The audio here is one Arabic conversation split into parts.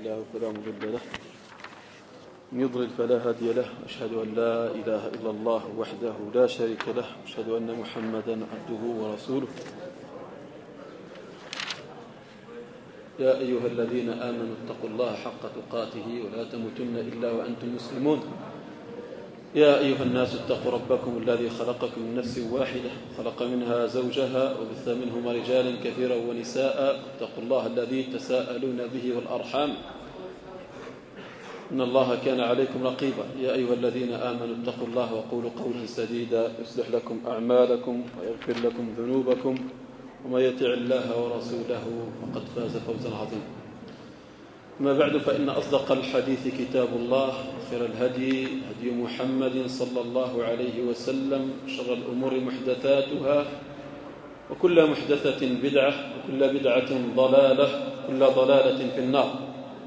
الله فلا مضل له من يضلل فلا هادي له. أشهد أن لا إله إلا الله وحده لا شريك له. أشهد أن محمدا عبده ورسوله. يا أيها الذين آمنوا اتقوا الله حق تقاته ولا تموتن إلا وأنتم مسلمون. يا أيها الناس اتقوا ربكم الذي خلقكم من نفس واحدة خلق منها زوجها وبث منهما رجالا كثيرا ونساء. اتقوا الله الذي تساءلون به والأرحام إن الله كان عليكم رقيبا. يا أيها الذين آمنوا اتقوا الله وقولوا قولا سديدا يصلح لكم أعمالكم ويغفر لكم ذنوبكم ومن يطع الله ورسوله فقد فاز فوزا عظيما. أما بعد فإن أصدق الحديث كتاب الله وخير الهدي هدي محمد صلى الله عليه وسلم. شر الأمور محدثاتها وكل محدثة بدعة وكل بدعة ضلالة وكل ضلالة في النار.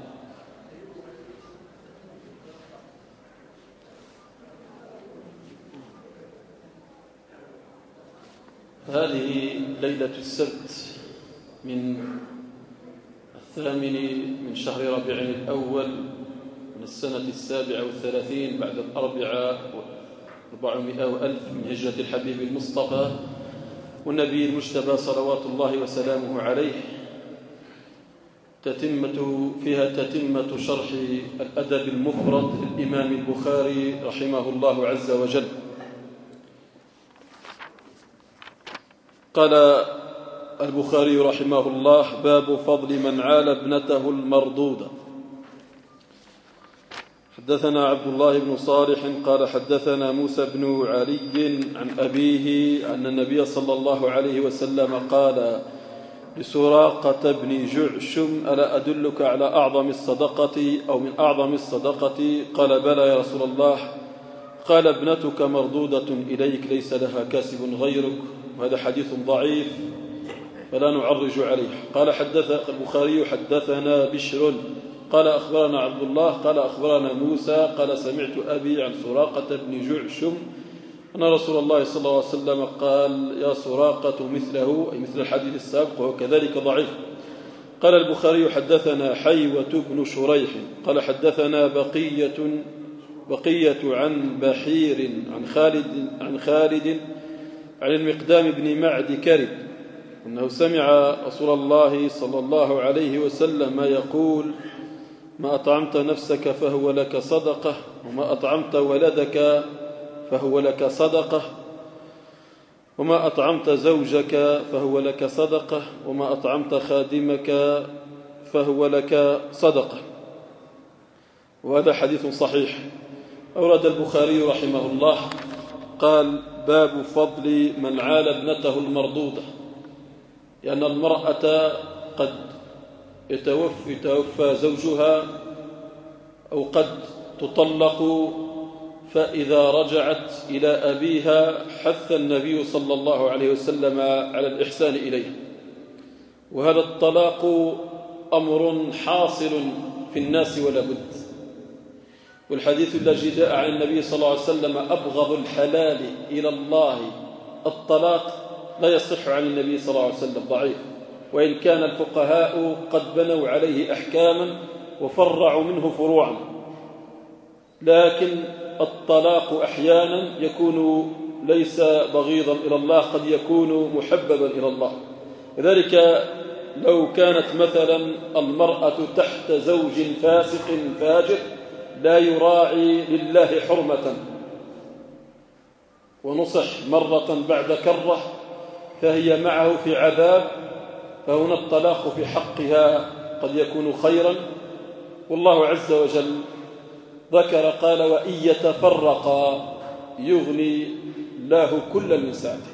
هذه ليلة السبت من 8 من شهر ربيع الأول من السنة 37 بعد 400,000 من هجرة الحبيب المصطفى والنبي المجتبى صلوات الله وسلامه عليه. فيها تتمة شرح الأدب المفرد للإمام البخاري رحمه الله عز وجل. قال البخاري رحمه الله: باب فضل من عال ابنته المردودة. حدثنا عبد الله بن صالح قال حدثنا موسى بن علي عن أبيه أن النبي صلى الله عليه وسلم قال لسراقة بن جعشم: ألا أدلك على أعظم الصدقة أو من أعظم الصدقة؟ قال: بلى يا رسول الله. قال: ابنتك مردودة إليك ليس لها كاسب غيرك. وهذا حديث ضعيف فلا نعرج عليه. قال البخاري: حدثنا بشر قال أخبرنا عبد الله قال أخبرنا موسى قال سمعت أبي عن سراقة بن جعشم أن رسول الله صلى الله عليه وسلم قال: يا سراقة مثله، أي مثل الحديث السابق، وهو كذلك ضعيف. قال البخاري: حدثنا حيوة بن شريح قال حدثنا بقية عن بحير عن خالد عن المقدام بن معد كرب أنه سمع رسول الله صلى الله عليه وسلم يقول: ما أطعمت نفسك فهو لك صدقة، وما أطعمت ولدك فهو لك صدقة، وما أطعمت زوجك فهو لك صدقة، وما أطعمت خادمك فهو لك صدقة. وهذا حديث صحيح. أورد البخاري رحمه الله قال: باب فضل من عال ابنته المردودة، لأن المرأة قد يتوفى زوجها أو قد تطلق، فإذا رجعت إلى أبيها حث النبي صلى الله عليه وسلم على الإحسان إليه. وهذا الطلاق أمر حاصل في الناس ولا بد. والحديث الذي جاء عن النبي صلى الله عليه وسلم: أبغض الحلال إلى الله الطلاق، لا يصح عن النبي صلى الله عليه وسلم، ضعيف. وإن كان الفقهاء قد بنوا عليه أحكاما وفرعوا منه فروعا، لكن الطلاق أحيانا يكون ليس بغيضا إلى الله، قد يكون محببا إلى الله. لذلك لو كانت مثلا المرأة تحت زوج فاسق فاجر لا يراعي لله حرمة ونصح مرة بعد كرة فهي معه في عذاب، فهنا الطلاق في حقها قد يكون خيرا. والله عز وجل ذكر قال: وإن يتفرقا يغني الله كلا من سعته.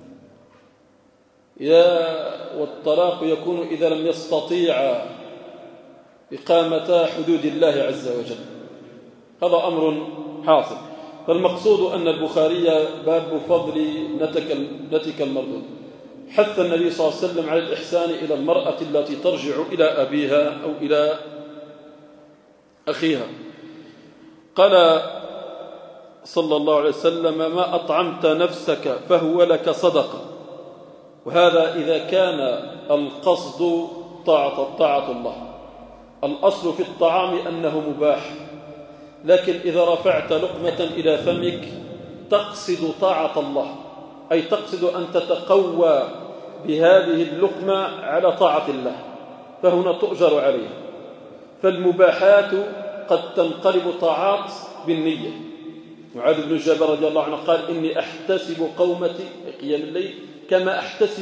والطلاق يكون إذا لم يستطيع إقامة حدود الله عز وجل. هذا أمر حاصل. فالمقصود أن البخاري باب فضل ابنتك المردود. حث النبي صلى الله عليه وسلم على الإحسان إلى المرأة التي ترجع إلى أبيها أو إلى أخيها. قال صلى الله عليه وسلم: ما أطعمت نفسك فهو لك صدقة. وهذا إذا كان القصد طاعة الله. الأصل في الطعام أنه مباح، لكن إذا رفعت لقمة إلى فمك تقصد طاعة الله، أي تقصد أن تتقوى بهذه اللقمة على طاعة الله، فهنا تؤجر عليها. فالمباحات قد تنقلب طاعات بالنية. معاذ بن جبل رضي الله عنه قال: إني أحتسب قومتي قيام الليل كما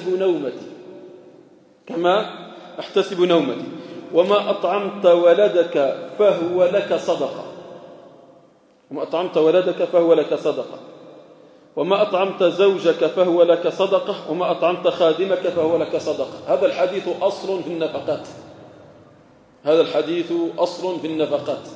أحتسب نومتي وما أطعمت ولدك فهو لك صدقة، وما أطعمت زوجك فهو لك صدقة، وما أطعمت خادمك فهو لك صدقة. هذا الحديث أصل في النفقات.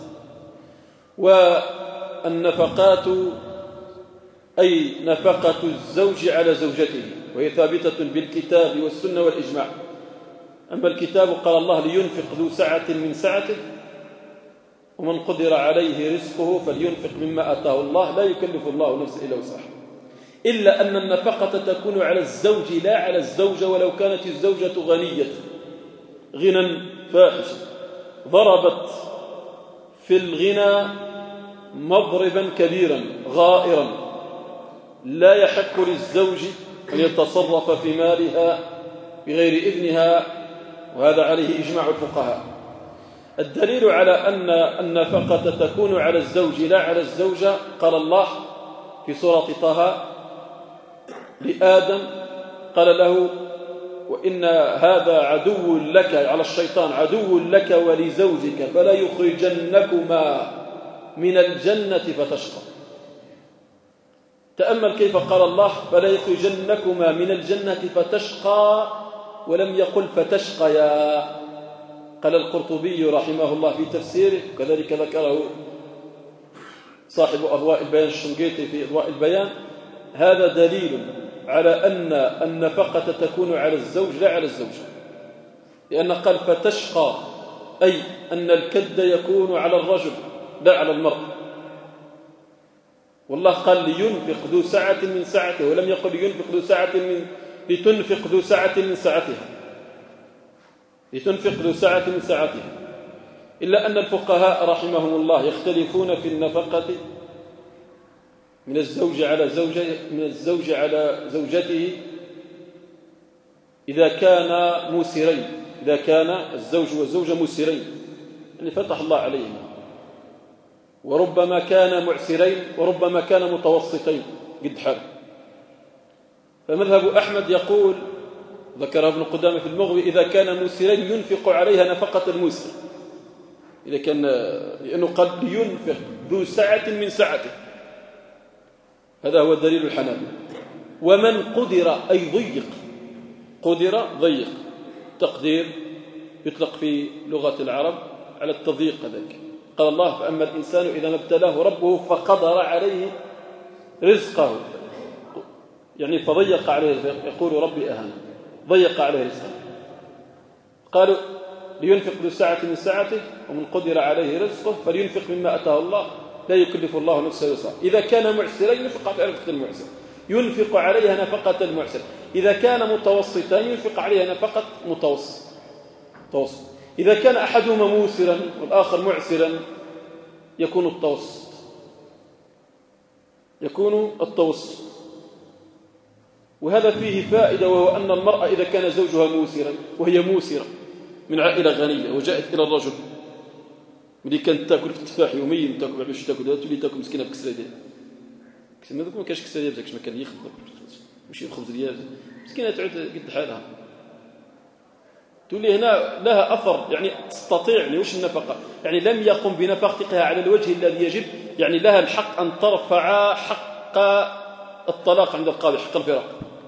والنفقات أي نفقة الزوج على زوجته، وهي ثابتة بالكتاب والسنة والإجماع. أما الكتاب قال الله: لينفق ذو سعة من سعته ومن قدر عليه رزقه فلينفق مما آتاه الله لا يكلف الله نفسا إلا وسعها. إلا أن النفقة تكون على الزوج لا على الزوجة، ولو كانت الزوجة غنية غنى فاحشا. ضربت في الغنى مضربا كبيرا غائرا، لا يحق للزوج أن يتصرف في مالها بغير إذنها، وهذا عليه إجماع الفقهاء. الدليل على أن النفقة تكون على الزوج لا على الزوجة قال الله في سورة طه لآدم، قال له: وإن هذا عدو لك، على الشيطان، عدو لك ولزوجك فلا يخرجنكما من الجنة فتشقى. تأمل كيف قال الله: فلا يخرجنكما من الجنة فتشقى، ولم يقل فتشقيا. قال القرطبي رحمه الله في تفسيره، وكذلك ذكره صاحب أضواء البيان الشنقيطي في أضواء البيان: هذا دليل على أن النفقة تكون على الزوج لا على الزوجة، لأن قال فتشقى، أي أن الكد يكون على الرجل لا على المرأة. والله قال: لينفق ذو سعة من سعته، ولم يقل لينفق ذو سعة لتنفق ذو سعة من سعتها، إلا أن الفقهاء رحمهم الله يختلفون في النفقة من الزوج على زوجته إذا كان موسرين، إذا كان الزوج والزوجة موسرين، يعني فتح الله عليهم، وربما كان معسرين، وربما كان متوسطين قد حال. فمذهب أحمد يقول، ذكر ابن قدامة في المغوي: إذا كان موسرين ينفق عليها نفقة الموسر، إذا كان، لأنه قال لينفق ذو سعة من سعته، هذا هو دليل الحنابلة. ومن قدر أي ضيق، ضيق، تقدير يطلق في لغة العرب على التضييق كذلك. قال الله: فأما الإنسان إذا ما ابتلاه ربه فقدر عليه رزقه، يعني فضيق عليه، يقول ربي أهان، ضيق عليه رزقه. قالوا: لينفق ذو سعة من سعته ومن قدر عليه رزقه فلينفق مما أتاه الله لا يكلف الله نفسا إلا وسعها. إذا كان معسرا ينفق على نفقة المعسر، ينفق عليها نفقة المعسر. إذا كان متوسطا ينفق عليها نفقة متوسط. إذا كان أحدهما موسرا والآخر معسرا يكون التوسط. وهذا فيه فائدة، وهو أن المرأة إذا كان زوجها موسرا وهي موسرة من عائلة غنية وجاءت إلى الرجل ملي كانت تاكل في التفاح يوميا، تاكل باش تاكل، تولي تاكل مسكينه بكسره ديال ما كانش كسره ديال ما كان يخدم ماشي الخبز ديال مسكينه تعود قد حالها، تولي هنا لها أثر، يعني تستطيع، يعني وش النفقة، يعني لم يقم بنفقتها على الوجه الذي يجب، يعني لها الحق أن ترفع حق الطلاق عند القاضي، حق الفراق.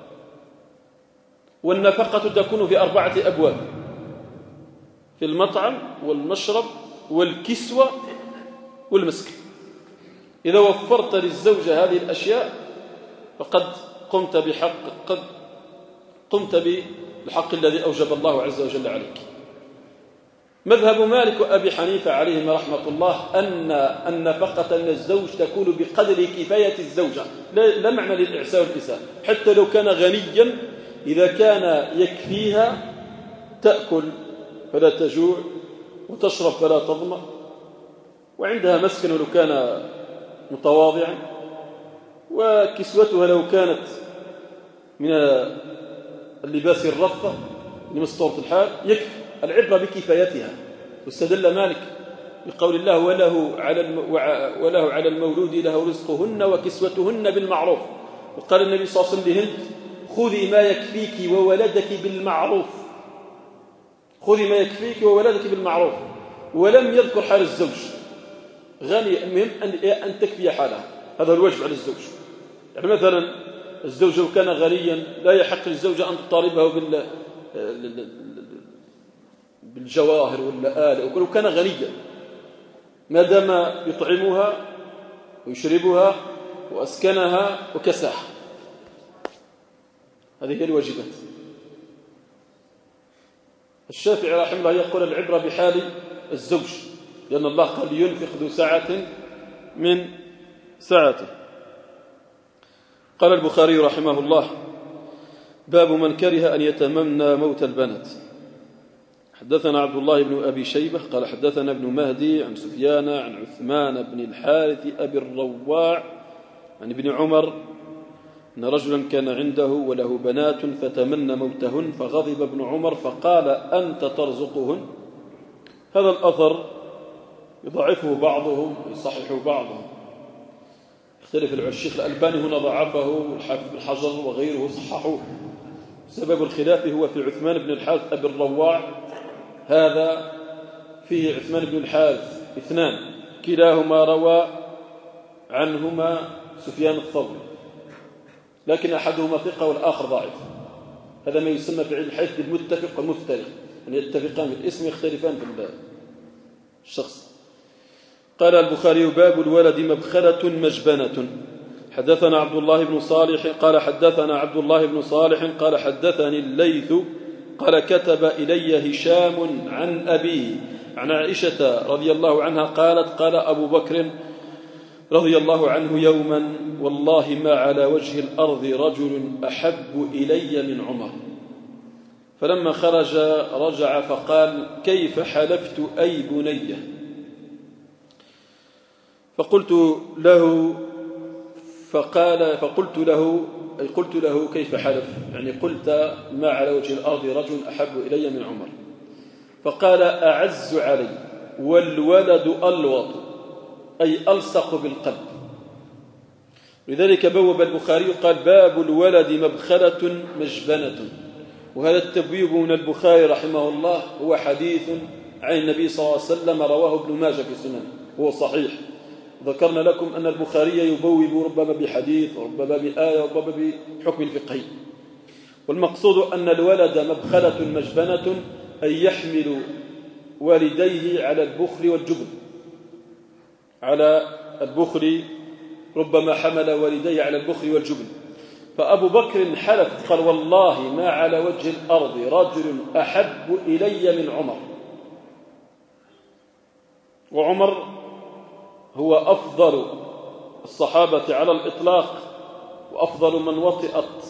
والنفقة تكون في 4 أبواب: في المطعم والمشرب والكسوة والمسكن. إذا وفرت للزوجة هذه الأشياء فقد قمت بالحق الذي أوجب الله عز وجل عليك. مذهب مالك وأبي حنيفة عليهما رحمة الله أن النفقة من الزوج تكون بقدر كفاية الزوجة، لا معنى للإعساء والإساءة، حتى لو كان غنيا إذا كان يكفيها تأكل فلا تجوع وتشرب فلا تظمأ، وعندها مسكن لو كان متواضعا، وكسوتها لو كانت من اللباس الرفة لمستورة الحال يكفي. العبرة بكفايتها. واستدل مالك بقول الله وله على المولود له رزقهن وكسوتهن بالمعروف. وقال النبي صلى الله عليه وسلم لهند خذي ما يكفيك وولدك بالمعروف، خذي ما يكفيك وولدك بالمعروف، ولم يذكر حال الزوج. غني المهم أن تكفي حالها، هذا الواجب على الزوج. يعني مثلا الزوج لو كان غنيا لا يحق للزوجة أن تطالبه بالجواهر والآلة، ولو كان غنيا ما دام يطعمها ويشربها وأسكنها وكساها. هذه هي الواجبات. الشافعي رحمه الله يقول العبرة بحال الزوج، لأن الله قال ينفق ذو سعة من سعته. قال البخاري رحمه الله باب من كره أن يتمنى موت البنات. حدثنا عبد الله بن أبي شيبة قال حدثنا ابن مهدي عن سفيان عن عثمان بن الحارث أبي الرواع عن ابن عمر أن رجلا كان عنده وله بنات فتمنى موتهن، فغضب ابن عمر فقال أنت ترزقهن. هذا الأثر يضعفه بعضهم ويصححه بعضهم، يختلف الشيخ الألباني هنا ضعفه والحافظ بن حجر وغيره صححوه. سبب الخلاف هو في عثمان بن الحارث أبي الرواع، هذا فيه عثمان بن الحارث اثنان كلاهما روى عنهما سفيان الثوري، لكن أحدهما ثقة والآخر ضعيف. هذا ما يسمى في علم الحديث بالمتفق والمفترق، أن يتفقان في الاسم يختلفان في الشخص. قال البخاري باب الولد مبخلة مجبنة. حدثنا عبد الله بن صالح قال حدثنا عبد الله بن صالح قال حدثني الليث قال كتب إلي هشام عن أبيه عن عائشة رضي الله عنها قالت قال أبو بكر رضي الله عنه يوما والله ما على وجه الأرض رجل أحب إلي من عمر. فلما خرج رجع فقال كيف حلفت أي بني؟ فقلت له كيف حلف؟ يعني قلت ما على وجه الأرض رجل أحب إلي من عمر. فقال أعز علي والولد ألوط، أي ألصق بالقلب. لذلك بوب البخاري قال باب الولد مبخلة مجبنة. وهذا التبويب من البخاري رحمه الله هو حديث عن النبي صلى الله عليه وسلم رواه ابن ماجه في سنن، هو صحيح. ذكرنا لكم أن البخاري يبوب ربما بحديث وربما بآية وربما بحكم فقهي. والمقصود أن الولد مبخلة مجبنة أي يحمل والديه على البخل والجبن، على البخل، ربما حمل والديه على البخل والجبن. فأبو بكر حلف قال والله ما على وجه الأرض رجل أحب إلي من عمر. وعمر هو أفضل الصحابة على الإطلاق، وأفضل من وطئت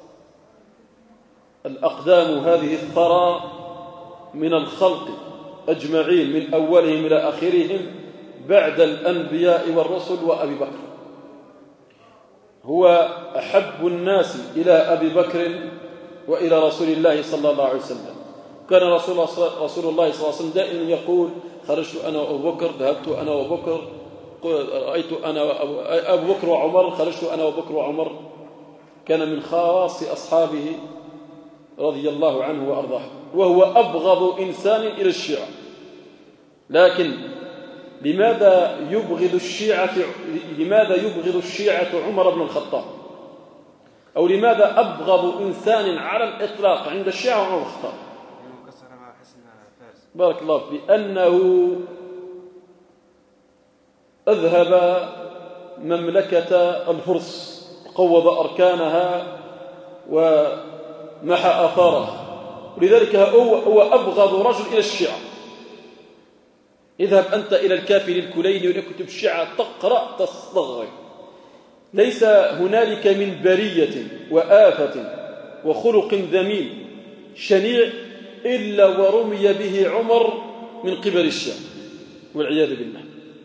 الأقدام هذه الثرى من الخلق أجمعين من أولهم إلى آخرهم بعد الأنبياء والرسل وأبي بكر. هو أحب الناس إلى أبي بكر وإلى رسول الله صلى الله عليه وسلم. كان رسول الله صلى الله عليه وسلم دائما يقول خرجت أنا وأبو بكر، ذهبت أنا وأبو بكر، رأيت أنا أبو بكر وعمر، خرجت أنا وأبو بكر وعمر. كان من خاص أصحابه رضي الله عنه وأرضاه، وهو أبغض إنسان إلى الشيعة. لكن لماذا يبغض الشيعة عمر بن الخطاب؟ أو لماذا أبغض إنسان على الإطلاق عند الشيعة عمر بن الخطاب؟ بارك الله فيك. لأنه أذهب مملكة الفرس، قوض أركانها ومحى آثارها، ولذلك هو أبغض رجل إلى الشيعة. اذهب أنت إلى الكافي للكليني ولكتب الشيعة تقرأ تستغرب. ليس هنالك من برية وآفة وخلق ذميم شنيع إلا ورمي به عمر من قبل الشيعة والعياذ بالله،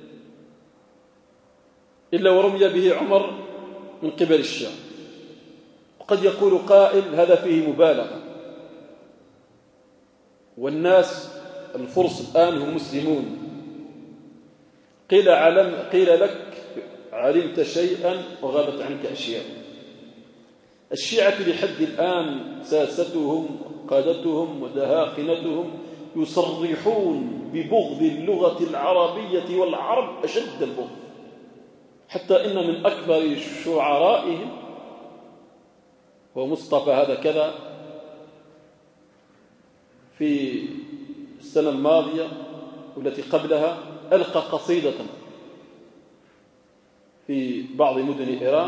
إلا ورمي به عمر من قبل الشيعة. وقد يقول قائل هذا فيه مبالغة، والناس الفرس الآن هم مسلمون. قيل لك علمت شيئا وغابت عنك أشياء. الشيعة لحد الآن ساستهم قادتهم ودهاقنتهم يصرحون ببغض اللغة العربية والعرب أشد البغض، حتى إن من أكبر شعرائهم هو مصطفى هذا كذا في السنة الماضية والتي قبلها ألقى قصيدة في بعض مدن إيران،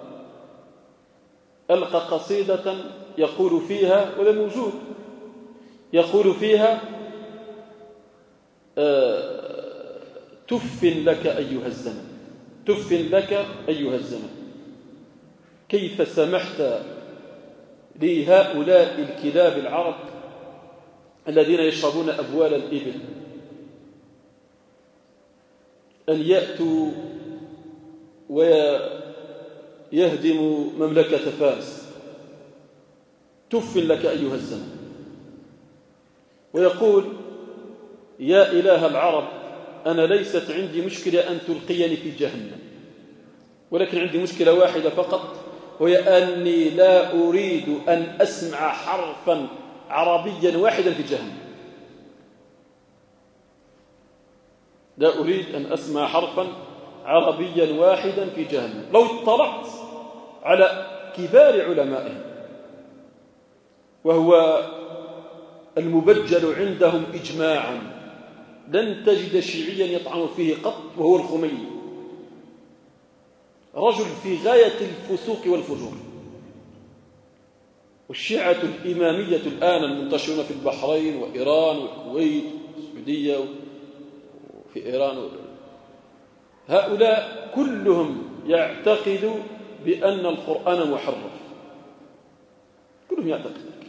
ألقى قصيدة يقول فيها، ولا موجود، يقول فيها تف لك أيها الزمن، تف لك أيها الزمن، كيف سمحت لهؤلاء الكلاب العرب الذين يشربون أبوال الإبل أن يأتوا ويهدموا مملكة فارس، تف لك أيها الزمن. ويقول يا إله العرب أنا ليست عندي مشكلة أن تلقيني في جهنم، ولكن عندي مشكلة واحدة فقط، وهي أني لا أريد أن أسمع حرفا عربيا واحدا في جهنم، لا أريد أن أسمع حرفا عربيا واحدا في جهنم. لو اطلعت على كبار علمائهم وهو المبجل عندهم إجماعا لن تجد شيعيا يطعن فيه قط، وهو الخميني، رجل في غاية الفسوق والفجور. والشيعة الإمامية الآن المنتشرون في البحرين وإيران والكويت والسعودية وفي إيران، هؤلاء كلهم يعتقدوا بأن القرآن محرف، كلهم يعتقدون ذلك،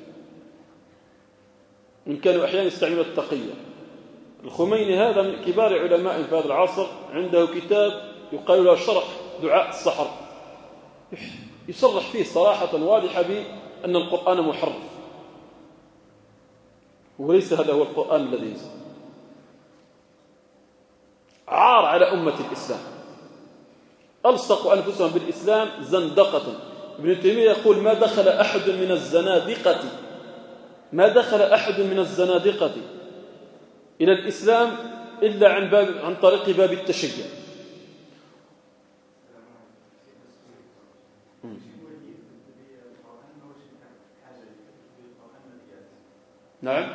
إن كانوا أحيانا يستعملون التقية. الخميني هذا من كبار علماء في هذا العصر، عنده كتاب يقال له شرح دعاء السحر، يصرح فيه صراحة واضحة بأن القرآن محرف، وليس هذا هو القرآن الذي ينزل. عار على أمة الإسلام، ألصقوا أنفسهم بالإسلام زندقة. ابن تيمية يقول ما دخل أحد من الزنادقة إلى الإسلام إلا عن طريق باب التشيع. نعم،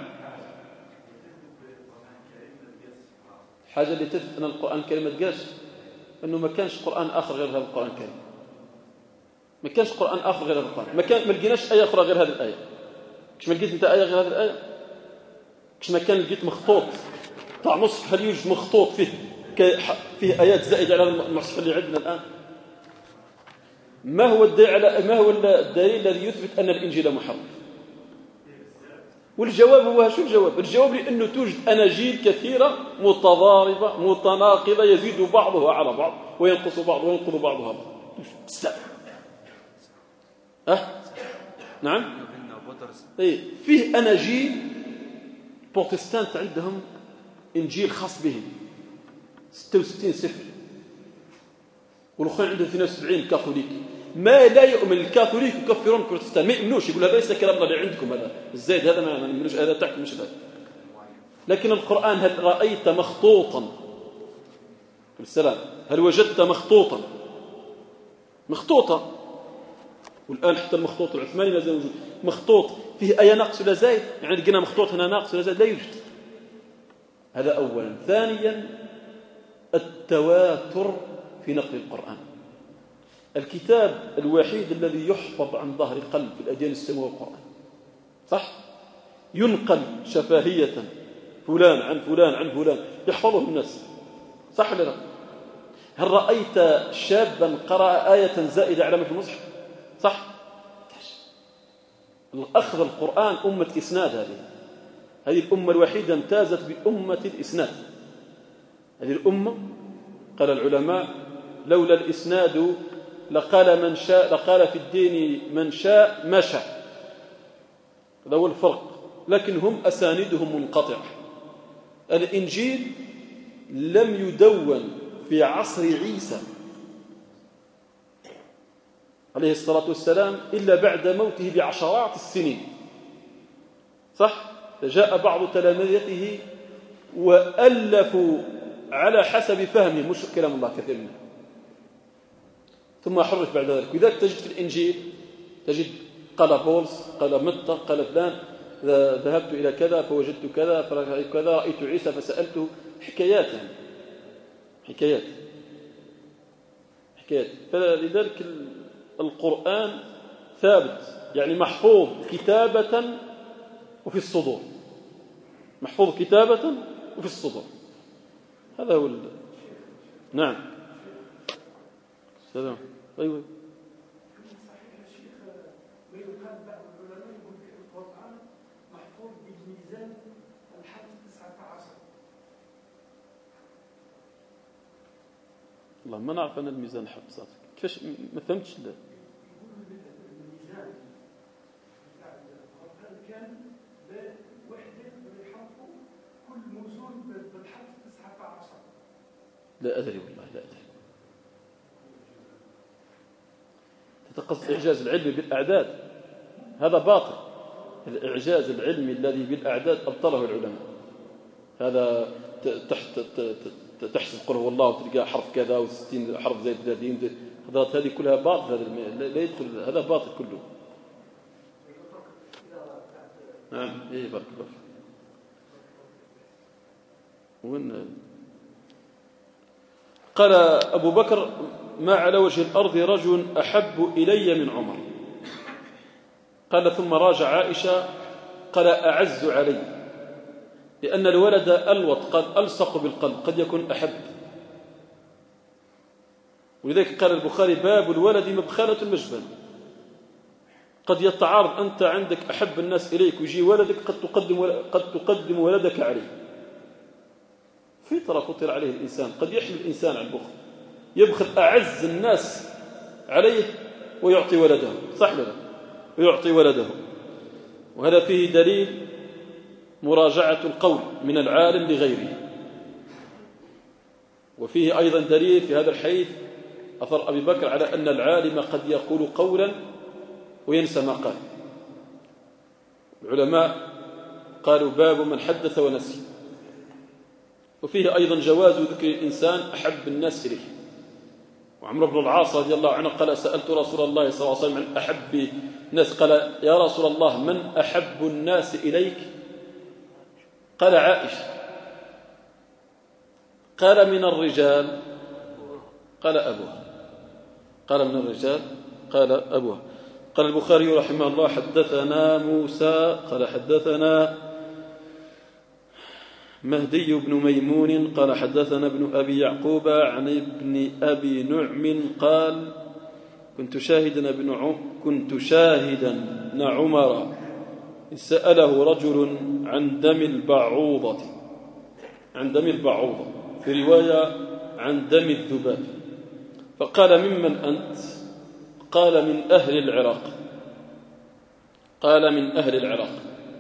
حاجة اللي تثبت أن القرآن الكريم ما تقاش، أنه ما كانش قرآن آخر غير هذا القرآن الكريم، ما كانش قرآن آخر غير هذا القرآن، ما لقيناش آية أخرى غير هذه الآية. كش ما لقيت أنت آية غير هذه الآية؟ كش ما كان لقيت مخطوط تاع مصحف، هل يوجد مخطوط فيه آيات زائدة على المصحف اللي عندنا الآن؟ ما هو الدليل الذي يثبت أن الإنجيل محرف؟ والجواب هو شو الجواب؟ الجواب لأنه توجد أناجيل كثيرة متضاربة متناقضة، يزيد بعضها على بعض وينقص بعض وينقض بعضها بعض. نعم، فيه أناجيل بروتستانت عندهم إنجيل خاص بهم 66 سفر، والأخرين عندهم 72 كاثوليك. ما لا يؤمن الكاثوليك يكفرون البروتستان، ما يؤمنوش، يقول هذا ليس كلامنا اللي عندكم، هذا الزايد هذا ما نؤمنوش، هذا تاعكم مش هذا. لكن القرآن هل رأيت مخطوطا السلام، هل وجدت مخطوطا والآن حتى المخطوط العثماني ما زال موجود، مخطوط فيه آية ناقص ولا زايد، يعني لقينا مخطوط هنا ناقص ولا زايد، لا يوجد. هذا أولا. ثانيا التواتر في نقل القرآن. الكتاب الوحيد الذي يحفظ عن ظهر قلب في الأديان السماوية القرآن، صح؟ ينقل شفاهية فلان عن فلان عن فلان، يحفظه الناس، صح ولا لا؟ هل رأيت شابا قرأ آية زائدة على ما في المصحف؟ صح؟ أخذ القرآن أمة إسناد، هذه الأمة الوحيدة امتازت بأمة الإسناد. هذه الأمة قال العلماء لولا الإسناد لقال في الدين من شاء ما شاء. هذا هو الفرق. لكن هم أساندهم منقطعة. الإنجيل لم يدون في عصر عيسى عليه الصلاة والسلام إلا بعد موته بعشرات السنين، صح؟ فجاء بعض تلامذته وألفوا على حسب فهمهم، مش كلام الله كثير منه، ثم حرف بعد ذلك. لذلك تجد في الإنجيل تجد قال بولس، قال متى، قال فلان، ذهبت إلى كذا فوجدت كذا، كذا رأيت عيسى فسألته، حكايات يعني حكايات. فلذلك القرآن ثابت، يعني محفوظ كتابة وفي الصدور، محفوظ كتابة وفي الصدور. هذا هو نعم. سلام. أيوة. والله ما نعرف أنا الميزان حق صادق كيفاش ما فهمتش. لا الميزان كان بوحدة يحطوا كل موزون بالحرف 19. لا أدري والله لا أدري. تتقصد إعجاز العلم بالأعداد، هذا باطل. الإعجاز العلمي الذي بالأعداد أبطله العلماء. هذا تحسب قل هو الله وتلقى حرف كذا و60 حرف زائد 30، حضرات هذه كلها باطل. هذا لا يدخل، هذا باطل كله. نعم. إيه بارك الله فيك. قال أبو بكر ما على وجه الأرض رجل أحب إلي من عمر. قال ثم راجع عائشة قال أعز علي، لأن الولد ألوط، قال ألصق بالقلب، قد يكون أحب. ولذلك قال البخاري باب الولد مبخلة المجبن. قد يتعارض، أنت عندك أحب الناس إليك ويجي ولدك قد تقدم ولدك عليه. فطرة فطر عليه الإنسان، قد يحمل الإنسان على البخل، يبخل أعز الناس عليه ويعطي ولده، صح له ويعطي ولده. وهذا فيه دليل مراجعة القول من العالم لغيره. وفيه أيضا دليل في هذا الحديث أثر أبي بكر على أن العالم قد يقول قولا وينسى ما قال. العلماء قالوا باب من حدث ونسي. وفيه أيضا جواز ذكر الإنسان أحب الناس إليه. وعمرو بن العاص رضي الله عنه قال سألت رسول الله صلى الله عليه وسلم عن أحب الناس، قال يا رسول الله من أحب الناس إليك؟ قال عائشة. قال من الرجال؟ قال أبوها. قال من الرجال؟ قال أبوها. قال البخاري رحمه الله حدثنا موسى قال حدثنا مهدي بن ميمون قال حدثنا ابن أبي يعقوب عن ابن أبي نعم قال كنت شاهدا ابن عمر سأله رجل عن دم البعوضة، عن دم البعوضة، في رواية عن دم الذباب، فقال ممن أنت؟ قال من أهل العراق. قال من أهل العراق.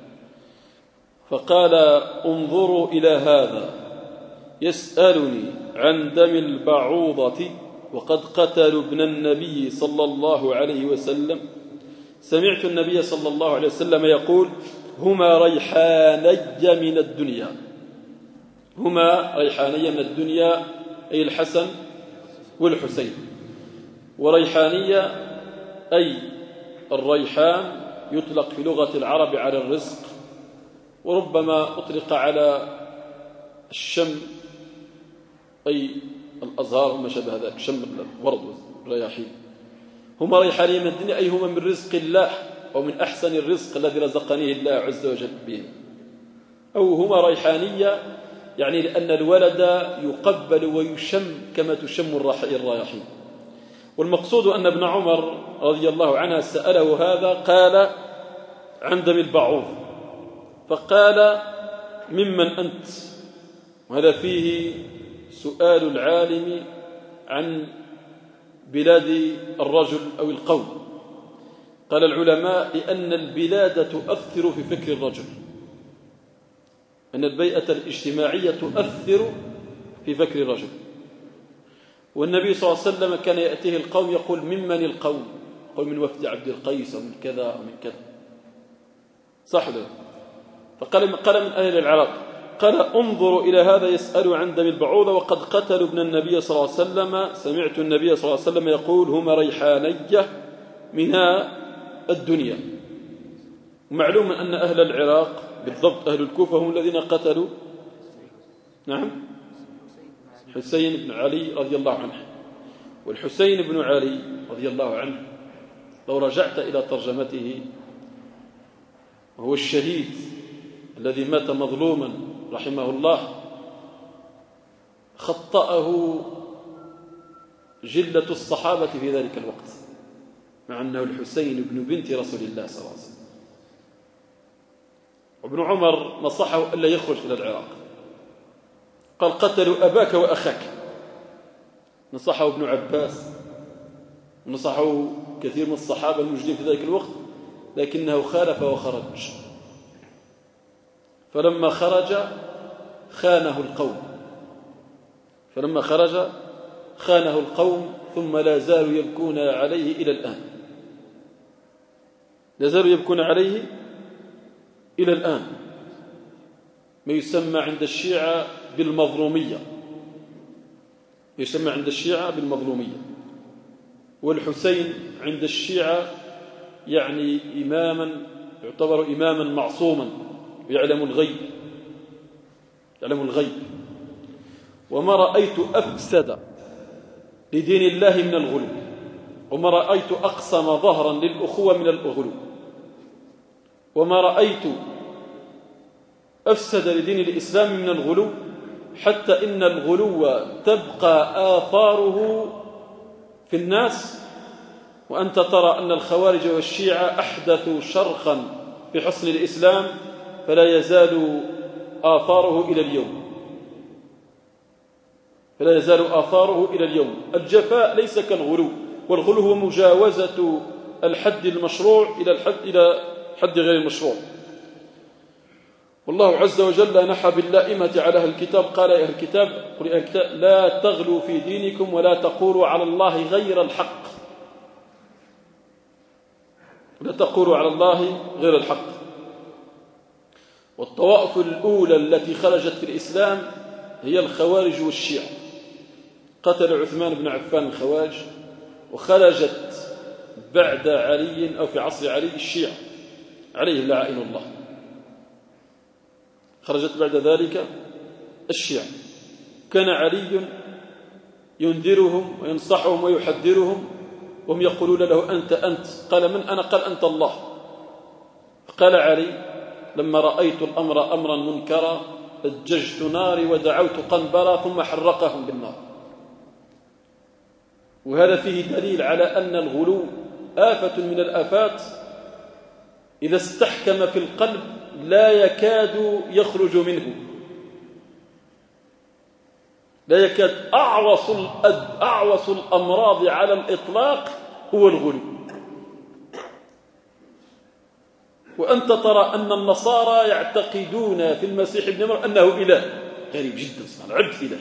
فقال انظروا إلى هذا يسألني عن دم البعوضة وقد قتلوا ابن النبي صلى الله عليه وسلم. سمعت النبي صلى الله عليه وسلم يقول هما ريحاني من الدنيا. هما ريحاني من الدنيا أي الحسن والحسين. وريحانية أي الريحان يطلق في لغة العرب على الرزق، وربما أطلق على الشم أي الأزهار وما شابه ذلك، شم الورد والرياحين. هما ريحانية من الدنيا أي هما من رزق الله أو من أحسن الرزق الذي رزقنيه الله عز وجل به. أو هما ريحانية يعني لأن الولد يقبل ويشم كما تشم الرياحين. والمقصود أن ابن عمر رضي الله عنه سأله هذا قال عن دم البعوض، فقال ممن أنت؟ وهذا فيه سؤال العالم عن بلاد الرجل أو القوم. قال العلماء لأن البلاد تؤثر في فكر الرجل، أن البيئة الاجتماعية تؤثر في فكر الرجل. والنبي صلى الله عليه وسلم كان يأتيه القوم يقول ممن القوم؟ يقول من وفد عبد القيس ومن كذا ومن كذا، صح له؟ فقال من أهل العراق. قال انظروا إلى هذا يسأل عن دم البعوضة وقد قتلوا ابن النبي صلى الله عليه وسلم. سمعت النبي صلى الله عليه وسلم يقول هما ريحانية من الدنيا. ومعلوم أن أهل العراق بالضبط أهل الكوفة هم الذين قتلوا حسين بن علي رضي الله عنه. والحسين بن علي رضي الله عنه لو رجعت إلى ترجمته وهو الشهيد الذي مات مظلوما رحمه الله، خطأه جلة الصحابة في ذلك الوقت، مع أنه الحسين بن بنت رسول الله صلى الله عليه وسلم. وابن عمر نصحه ألا يخرج إلى العراق، قال قتلوا أباك وأخاك. نصحه ابن عباس ونصحه كثير من الصحابة الموجودين في ذلك الوقت، لكنه خالف وخرج. فلما خرج خانه القوم ثم لا زالوا يبكون عليه إلى الآن. ما يسمى عند الشيعة بالمظلومية، والحسين عند الشيعة يعني يعتبر إماما معصوما ويعلم الغيب. وما رأيت أفسد لدين الله من الغلو، وما رأيت أقسم ظهرا للأخوة من الغلو، وما رأيت أفسد لدين الإسلام من الغلو، حتى إن الغلو تبقى آثاره في الناس. وأنت ترى أن الخوارج والشيعة أحدثوا شرخا في حصن الإسلام فلا يزال آثاره إلى اليوم. الجفاء ليس كالغلو، والغلو هو مجاوزة الحد المشروع إلى حد غير المشروع. والله عز وجل نحى باللائمة على أهل الكتاب، قال يا أهل الكتاب لا تغلوا في دينكم ولا تقولوا على الله غير الحق. والطوائف الأولى التي خرجت في الإسلام هي الخوارج والشيعة. قتل عثمان بن عفان الخوارج، وخرجت بعد علي أو في عصر علي الشيعة عليه لعائن الله. خرجت بعد ذلك الشيعة. كان علي ينذرهم وينصحهم ويحذرهم وهم يقولون له أنت. قال من أنا؟ قال أنت الله. قال علي لما رأيت الأمر أمرا منكرا أججت ناري ودعوت قنبرا ثم حرقهم بالنار. وهذا فيه دليل على أن الغلو آفة من الآفات إذا استحكم في القلب لا يكاد يخرج منه، لا يكاد. أعوص الأمراض على الإطلاق هو الغلو. وأنت ترى أن النصارى يعتقدون في المسيح ابن مريم أنه إله، غريب جدا، عبد إله.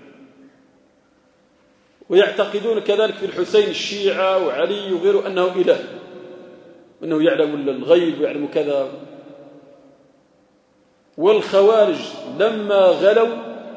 ويعتقدون كذلك في الحسين الشيعة وعلي وغيره أنه إله، أنه يعلم الغيب ويعلم كذا. والخوارج لما غلوا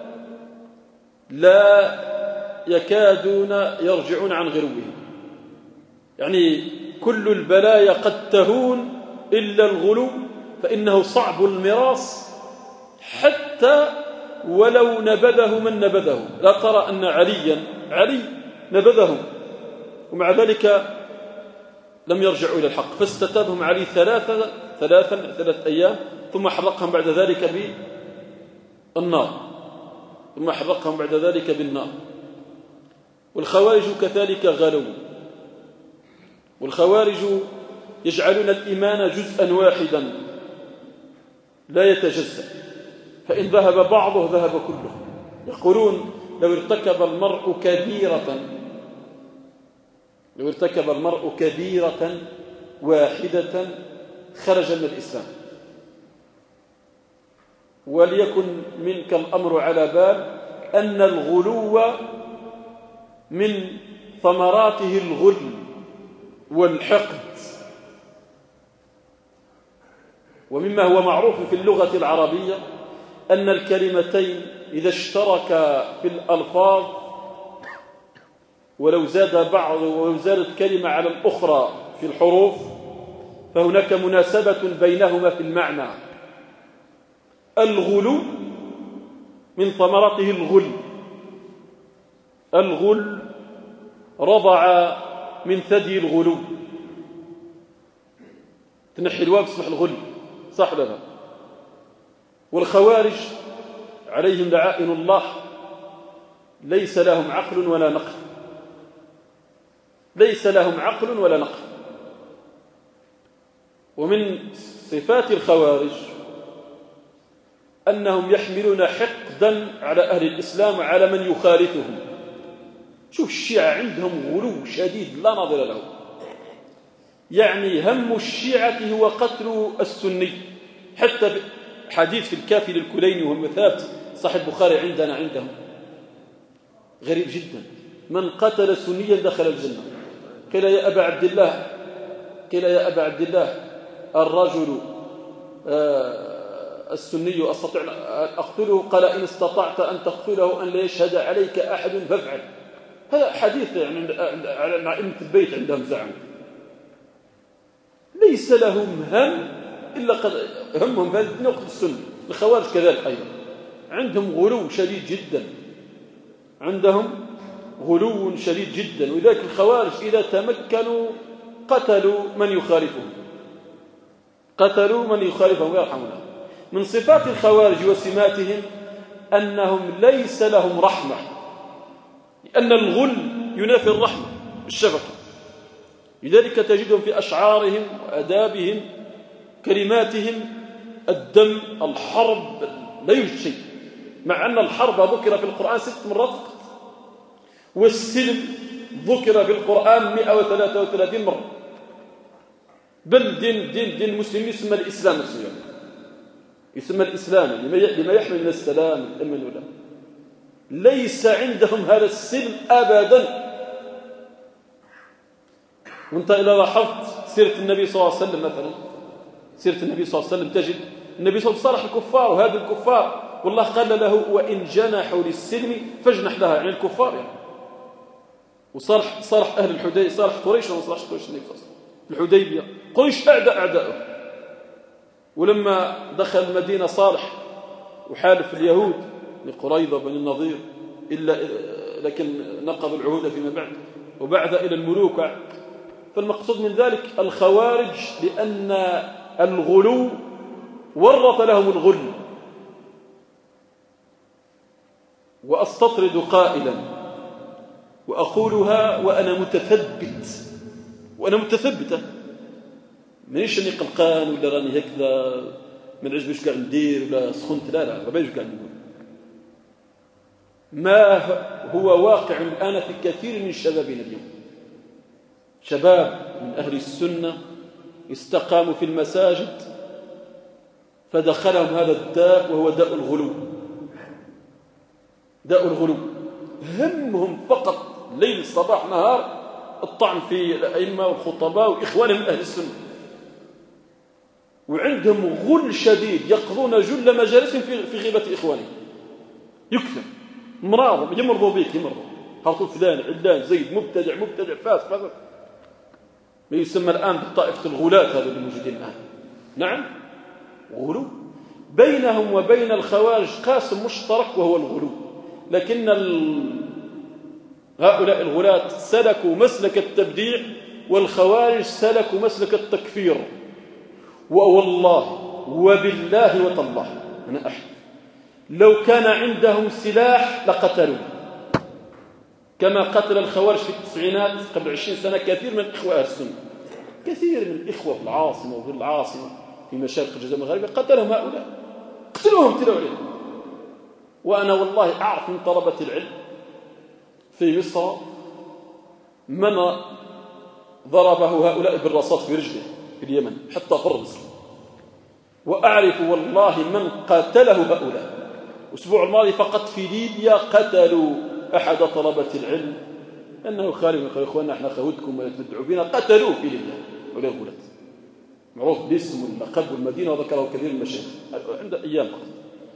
لا يكادون يرجعون عن غلوهم، يعني كل البلايا قد تهون إلا الغلو، فإنه صعب المراس حتى ولو نبذه من نبذه. لا ترى أن علي نبذهم ومع ذلك لم يرجعوا إلى الحق، فاستتابهم علي ثلاثة أيام ثم حرقهم بعد ذلك بالنار. والخوارج كذلك غلوا، والخوارج يجعلون الإيمان جزءا واحدا لا يتجزأ. فإن ذهب بعضه ذهب كله. يقولون لو ارتكب المرء كبيرة واحدة خرج من الإسلام. وليكن منك الأمر على بال أن الغلو من ثمراته الغل والحقد، ومما هو معروف في اللغة العربية أن الكلمتين إذا اشتركا في الألفاظ ولو زادت كلمة على الأخرى في الحروف فهناك مناسبة بينهما في المعنى. الغلو من ثمرته الغل رضع من ثدي الغلو، تنحي الواو تصبح الغل، صح ولا لا؟ والخوارج عليهم لعائن الله ليس لهم عقل ولا نقل. ومن صفات الخوارج أنهم يحملون حقدا على أهل الإسلام وعلى من يخالفهم. شوف الشيعة عندهم غلو شديد لا نظير له، يعني هم الشيعة هو قتل السني. حتى حديث في الكافي للكليني وهو ثابت صحيح البخاري عندهم غريب جدا: من قتل سنيا دخل الجنة. قيل يا أبا عبد الله الرجل السني أستطيع أن أقتله؟ قال إن استطعت أن تقتله أن لا يشهد عليك أحد فافعل. هذا حديث يعني على أئمة البيت عندهم زعم. ليس لهم هم إلا قد همهم بهذه الدنيا وقتل السنة. الخوارج كذلك أيضا عندهم غلو شديد جدا، ولذلك الخوارج إذا تمكنوا قتلوا من يخالفهم ويرحمونه. من صفات الخوارج وسماتهم أنهم ليس لهم رحمة، لأن الغل ينافي الرحمة بالشبكة. لذلك تجدهم في أشعارهم وأدابهم كلماتهم الدم، الحرب، لا يوجد شيء، مع أن الحرب ذكر في القرآن 6 مرات فقط، والسلم ذكر في القرآن 133 مرة. بل دين المسلمين يسمى الإسلام يسمى الإسلام لما يحمل من السلام الأمن ولا. ليس عندهم هذا السلم أبدا. وانت إذا لاحظت سيرة النبي صلى الله عليه وسلم مثلا، تجد النبي صلى الله عليه وسلم صالح الكفار، وهذه الكفار والله قال له وإن جنحوا للسلم فاجنح لها، يعني الكفار يعني. وصالح أهل الحديبية، صالح قريش ولا صالح قريش النبي صلى الله عليه وسلم الحديبية، قريش أعداؤه. ولما دخل المدينة صالح وحالف اليهود لقريظة بني النضير لكن نقضوا العهود فيما بعد وبعد إلى الملوك. فالمقصود من ذلك الخوارج لأن الغلو ورط لهم الغل. وأستطرد قائلا وأقولها وأنا متثبت مانيش راني قلقان ولا راني هكذا ما نعجبش كاع ندير ولا سخنت، لا ما باينش كاع نقول. ما هو واقع الآن في كثير من شبابنا اليوم، شباب من أهل السنة استقاموا في المساجد فدخلهم هذا الداء وهو داء الغلو. همهم فقط ليل صباح نهار الطعن في الأئمة والخطباء وإخوانهم من أهل السنة، وعندهم غل شديد يقضون جل مجالسهم في غيبة إخوانهم. يكثر يمرضوا بك هاتوا فلان علان زيد مبتدع فاسق، ما يسمى الآن بطائفة الغلاة هذا اللي موجودين الآن. نعم غلو بينهم وبين الخوارج قاسم مشترك وهو الغلو، لكن هؤلاء الغلاة سلكوا مسلك التبديع والخوارج سلكوا مسلك التكفير. والله وبالله وتالله أنا أحلف لو كان عندهم سلاح لقتلوا، كما قتل الخوارج في التسعينات قبل 20 سنة كثير من الإخوة أهل السنة، كثير من الإخوة في العاصمة وغير العاصمة في مشارق الجزائر المغربية قتلهم هؤلاء، قتلوهم تلوا عليهم. وأنا والله أعرف من طلبة العلم في مصر من ضربه هؤلاء بالرصاص في رجله في اليمن حتى فر مصر، وأعرف والله من قاتله هؤلاء. الأسبوع الماضي فقط في ليبيا قتلوا أحد طلبة العلم أنه خالي من إخواننا احنا خودكم ويتبدعوا بنا، قتلوه في ليبيا ولا الغلط معروف باسم واللقب والمدينة وذكره كثير من المشايخ. عند أيام فقط،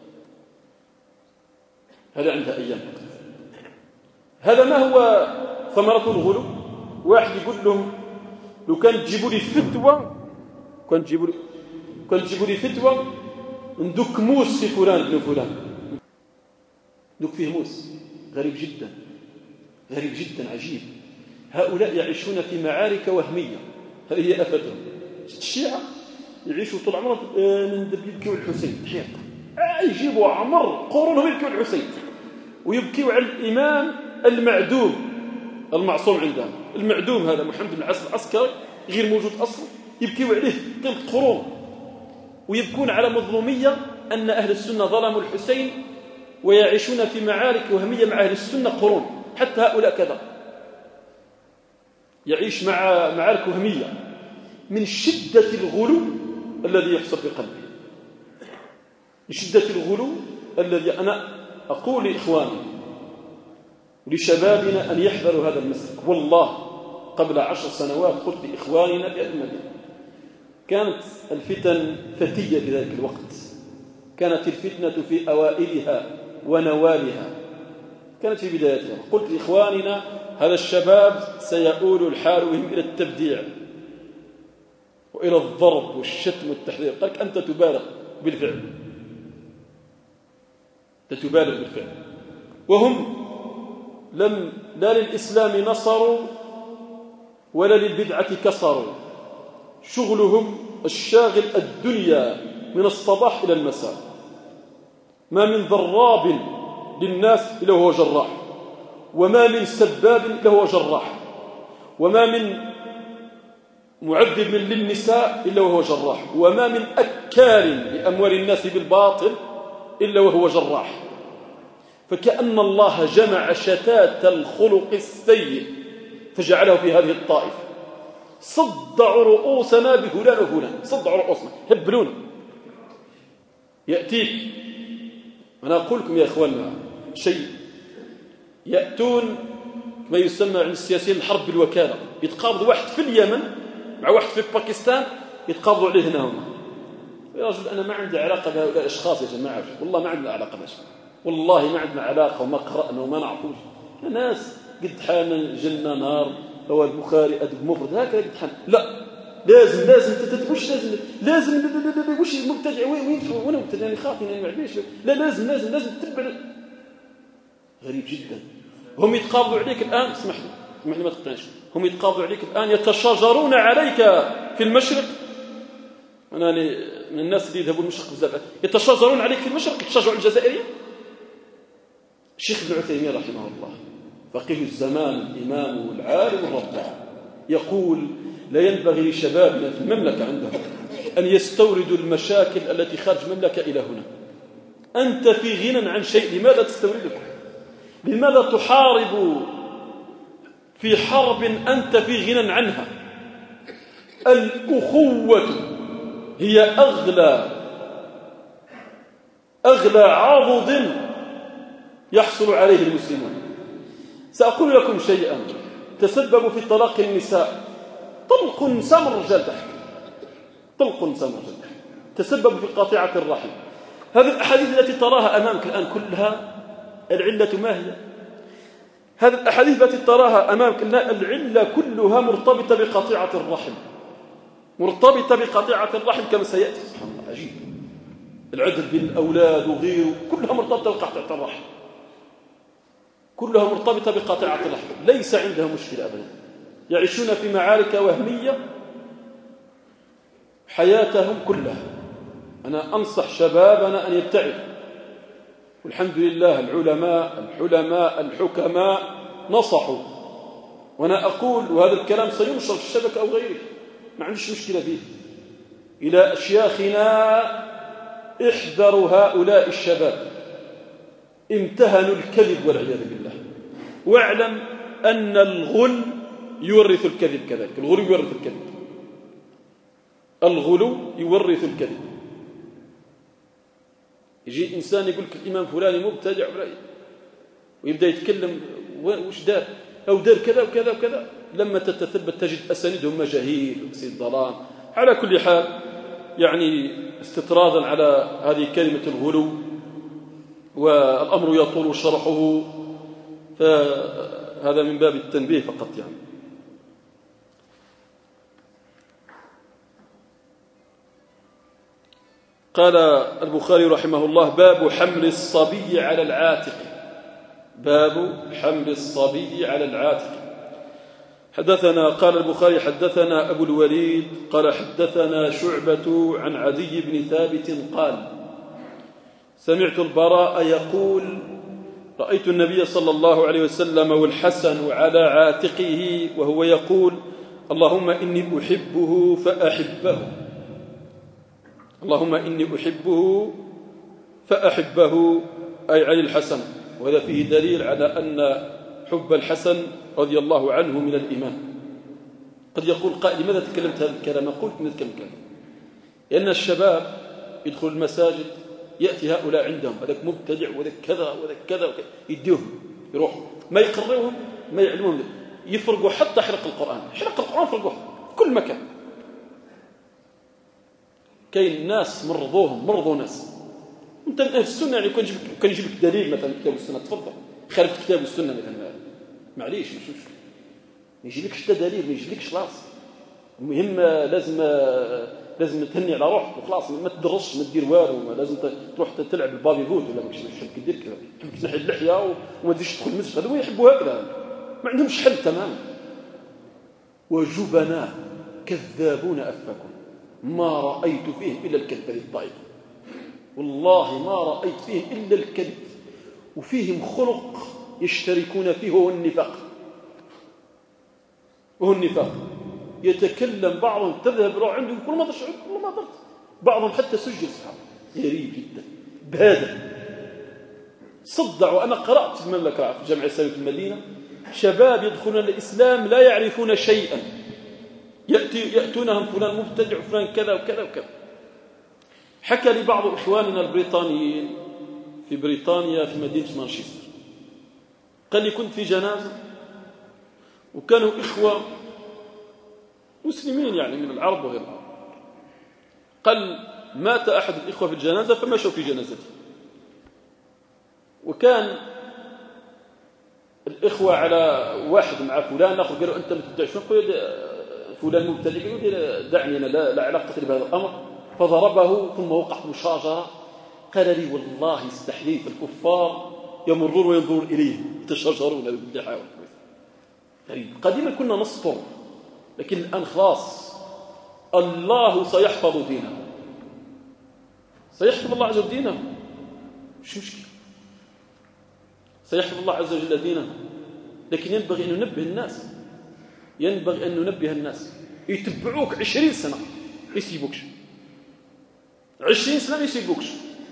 هذا عندها أيام فقط. هذا ما هو ثمرة الغلو؟ واحد يقول لهم لو كان تجيبوا لي فتوى، كان تجيبوا لي فتوى ندك موس في فلان بن فلان، ندك فيه موس. غريب جدا، غريب جدا، عجيب. هؤلاء يعيشون في معارك وهمية، هذه هي أفتهم. الشيعة يعيشوا طول عمرهم يبكيوا الحسين حياة، يجيبوا عمر قرونهم يبكيوا الحسين، ويبكيوا على الإمام المعدوم المعصوم عندهم. المعدوم هذا محمد بن الحسن العسكري غير موجود أصلا، يبكيوا عليه طيلة قرون، ويبكون على مظلومية أن أهل السنة ظلموا الحسين، ويعيشون في معارك وهمية مع أهل السنة قرون. حتى هؤلاء كذا يعيش مع معارك وهمية من شدة الغلو الذي يحصل في قلبه، من شدة الغلو الذي أنا أقول لإخواني ولشبابنا أن يحذروا هذا المسلك. والله قبل 10 سنوات قلت لإخواننا في المدينة، كانت الفتن فتية في ذلك الوقت، كانت الفتنة في أوائلها ونوالها، كانت في بدايتها. قلت لإخواننا هذا الشباب سيؤول الحال بهم إلى التبديع وإلى الضرب والشتم والتحذير. قال لك أنت تبالغ بالفعل، تبالغ بالفعل. وهم لا للإسلام نصروا ولا للبدعة كسروا، شغلهم الشاغل الدنيا من الصباح إلى المساء. ما من ضراب للناس إلا هو جراح، وما من سباب إلا هو جراح، وما من معذب للنساء إلا وهو جراح، وما من أكال لأموال الناس بالباطل إلا وهو جراح. فكأن الله جمع شتات الخلق السيء فجعله في هذه الطائفة. صدعوا رؤوسنا بفلان وفلان، صدعوا رؤوسنا، هبلونا. يأتيك، أنا أقول لكم يا إخواننا شيء، يأتون ما يسمى عند السياسيين الحرب بالوكالة. يتقابض واحد في اليمن مع واحد في باكستان، يتقابضوا عليه هنا هنا. يا رجل أنا ما عندي علاقة بهؤلاء الأشخاص يا جماعة، والله ما عندنا علاقة بهذا، والله ما عندنا علاقة، وما قرأنا وما نعرفوش. ناس قد حان جنة نار، هو البخاري أدب مفرد هكذا قد حان. لا، لازم وش لازم وش المبتدع وين وانا مبتدع يعني خاطي يعني ما عنديش. لا لازم تتبع. غريب جدا. هم يتقابضوا عليك الآن، اسمح لي ما تقطعنيش، هم يتقابضوا عليك الآن، يتشاجرون عليك في المشرق. أنا من الناس اللي يذهبوا المشرق بزاف، يتشاجرون عليك في المشرق، يتشاجروا على الجزائريين. الشيخ ابن عثيمين رحمه الله فقيه الزمان الإمام العالم الرباني يقول لا ينبغي لشبابنا في المملكة عندهم أن يستوردوا المشاكل التي خارج المملكة إلى هنا. أنت في غنى عن شيء، لماذا تستورده؟ لماذا تحارب في حرب أنت في غنى عنها؟ الأخوة هي أغلى عضد يحصل عليه المسلمون. سأقول لكم شيئا، تسببوا في طلاق النساء، طلق نساء من الرجال تحت، طلق نساء من الرجال تحت، تسببوا في قاطعة الرحم. هذه الأحاديث التي تراها أمامك الآن كلها العلة ما هي؟ هذه الأحاديث التي تراها أمامك العلة كلها مرتبطة بقاطعة الرحم، مرتبطة بقاطعة الرحم كما سيأتي. سبحان الله عجيب، العدل بين الأولاد وغيره كلها مرتبطة بقاطعة الرحم، كلها مرتبطة بقاطعة الرحم. ليس عندها مشكلة أبدا، يعيشون في معارك وهمية حياتهم كلها. أنا أنصح شبابنا أن يبتعدوا، والحمد لله الحلماء الحكماء نصحوا. وأنا أقول، وهذا الكلام سينشر في الشبكة أو غيره، ما عنديش مشكلة فيه، إلى أشياخنا: احذروا هؤلاء الشباب، امتهنوا الكذب والعياذ بالله. واعلم أن الغل يورث الكذب كذلك. الغلو يورث الكذب، الغلو يورث الكذب. يجي إنسان يقول لك الإمام فلاني مبتدع ويبدأ يتكلم وش دار أو دار كذا وكذا وكذا، لما تتثبت تجد أساندهم مجاهيل وأسيد ضلال. على كل حال يعني استطرادا على هذه كلمة الغلو، والأمر يطول شرحه، فهذا من باب التنبيه فقط يعني. قال البخاري رحمه الله: باب حمل الصبي على العاتق. باب حمل الصبي على العاتق. حدثنا، قال البخاري: حدثنا أبو الوليد قال حدثنا شعبة عن عدي بن ثابت قال: سمعت البراء يقول: رأيت النبي صلى الله عليه وسلم والحسن على عاتقه وهو يقول: اللهم إني أحبه فأحبه. اللهم إني أحبه فأحبه، أي علي الحسن. وهذا فيه دليل على أن حب الحسن رضي الله عنه من الإيمان. قد يقول قائل: لماذا تكلمت هذا الكلام؟ قلت من الكلام لأن الشباب يدخل المساجد، يأتي هؤلاء عندهم هذاك مبتدع وذاك كذا وذاك كذا وكذا، يديهم يروح ما يقررهم ما يعلمهم، يفرقوا حتى حلق القرآن. حلق القرآن فرقوه كل مكان. كاين ناس مرضوا ناس. انت اهل السنه يعني كان يجيب لك دليل مثلا كتاب السنه، تفضل خالف كتاب السنه مثلا، معليش ما يجيلكش حتى دليل، ما يجيلكش خلاص. المهم لازم تهني على روحك وخلاص، ما تدرسش ما دير والو، لازم تروح تلعب البابي فوت ولا ماكش تحب دير كذا، تحب تنحي اللحيه وما تجيش تدخل المسجد. هذو يحبوا هكذا، ما عندهمش حل تماما. وجبناء كذابون أفكون، ما رأيت فيهم إلا الكذب للطائف. والله ما رأيت فيهم إلا الكذب، وفيهم خلق يشتركون فيه وهو النفاق. يتكلم بعضهم تذهب روح عنده كل ما تشعر كل ما ضرت، بعضهم حتى سجل صحابه. غريب جدا بهذا صدعوا. أنا قرأت في المملكة في الجامعة الإسلامية في المدينة شباب يدخلون الإسلام لا يعرفون شيئا، يأتونهم فلان مبتدع وفلان كذا وكذا وكذا. حكى لي بعض إخواننا البريطانيين في بريطانيا في مدينة مانشستر، قال لي: كنت في جنازة وكانوا إخوة مسلمين يعني من العرب وغير العرب. قال: مات أحد الإخوة في الجنازة فمشوا في جنازته، وكان الإخوة على واحد مع فلان آخر، قالوا: أنت مبتدع. شنو قال فلان مبتدع؟ قالوا: دعني أنا لا علاقة لي بهذا الأمر. فضربه ثم وقعت مشاجرة. قال لي: والله استحييت الكفار يمرون وينظرون إليه يتشاجرون بالدعاء. قديما كنا نسطر، لكن الآن خلاص الله سيحفظ دينه، سيحفظ الله عز وجل دينه. مش مشكلة، سيحفظ الله عز وجل دينه، لكن ينبغي أن ننبه الناس. يتبعوك 20 سنة ما يسيبوكش، 20 سنة ما يسيبوكش.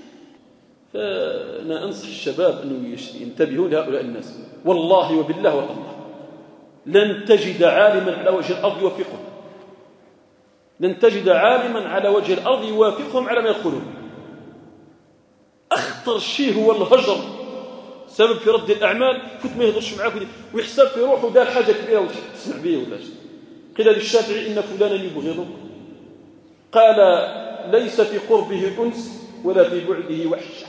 فأنا أنصح الشباب أنه ينتبهوا لهؤلاء الناس. والله وبالله والله لن تجد عالما على وجه الأرض يوافقهم، لن تجد عالما على وجه الأرض يوافقهم على ما يقولون. أخطر شيء هو الهجر، سبب في رد الأعمال. فوت ما يهضرش معاك ويحسب في روحه دار حاجة كبيرة وتسمع به ولا شيء. قيل للشافعي: إن فلانا يبغضك، قال: ليس في قربه أنس ولا في بعده وحشة.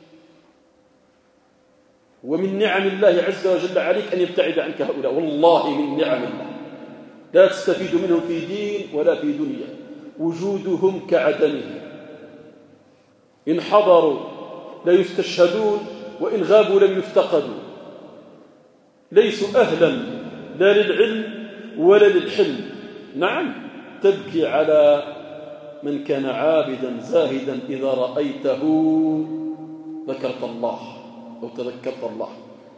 ومن نعم الله عز وجل عليك أن يبتعد عنك هؤلاء، والله من نعم الله. لا تستفيد منهم في دين ولا في دنيا، وجودهم كعدمهم. إن حضروا لا يستشهدون، وإن غابوا لم يفتقدوا. ليسوا أهلا لا للعلم ولا للحلم. نعم، تبكي على من كان عابدا زاهدا إذا رأيته ذكرت الله أو تذكرت الله،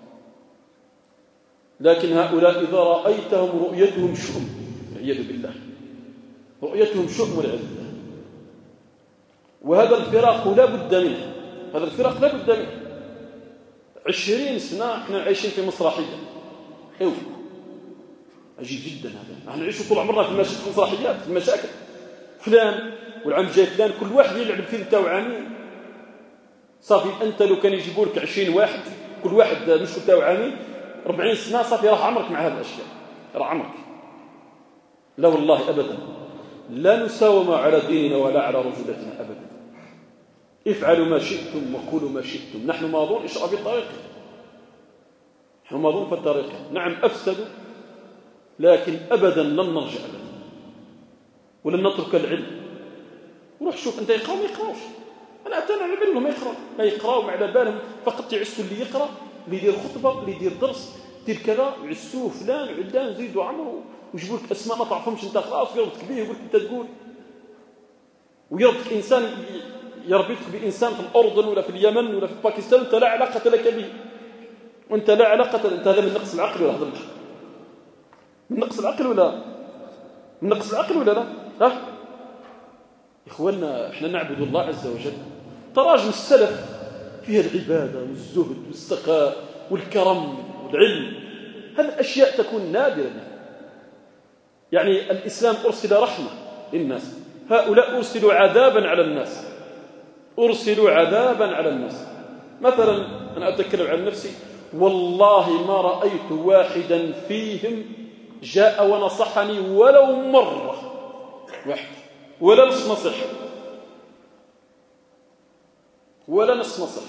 لكن هؤلاء إذا رأيتهم رؤيتهم شؤم والعياذ بالله، رؤيتهم شؤم والعياذ بالله. وهذا الفراق لا بد منه، هذا الفراق لا بد منه. 20 سنة احنا عايشين في مسرحية. ايوه عجيب جدا هذا. احنا نعيش طول عمرنا في المسرحيات، في المشاكل، فلان والعام الجاي فلان، كل واحد يلعب فيه انت وعامين. صافي انت لو كان يجيبوا لك 20 واحد كل واحد مشكل تاعو عامين 40 سنة، صافي راح عمرك مع هذه الاشياء، راح عمرك. لا والله ابدا، لا نساوم على ديننا ولا على رجولتنا ابدا. افعلوا ما شئتم وقولوا ما شئتم، نحن ماضون اشرع في طريقه، نحن ماضون في الطريقه. نعم افسدوا، لكن ابدا لن نرجع له ولن نترك العلم. وروح شوف انت يقرأ ما يقراوش، انا اتانا نعمل لهم ما يقراو ما على بالهم، فقط يعسوا اللي يقرا، اللي يدير خطبه، اللي يدير درس، يدير كذا، يعسوه فلان وعلان زيدوا عمرو ويجيبوا لك اسماء ما تعرفهمش انت، خلاص يربطك به ويقول لك انت تقول، ويربطك انسان يربطك بانسان في الاردن ولا في اليمن ولا في باكستان انت لا علاقه لك به، وانت لا علاقه، انت هذا من نقص العقل ولا هذا من نقص العقل ولا من نقص العقل ولا لا؟ ها إخواننا، إحنا نعبد الله عز وجل. تراجم السلف فيها العبادة والزهد والسخاء والكرم والعلم، هذه الأشياء تكون نادرة. يعني الإسلام أرسل رحمة للناس، هؤلاء أرسلوا عذابا على الناس، أرسلوا عذابا على الناس. مثلا أنا أتكلم عن نفسي، والله ما رأيت واحدا فيهم جاء ونصحني ولو مرة واحدة، ولا نص نصح، ولا نص نصح.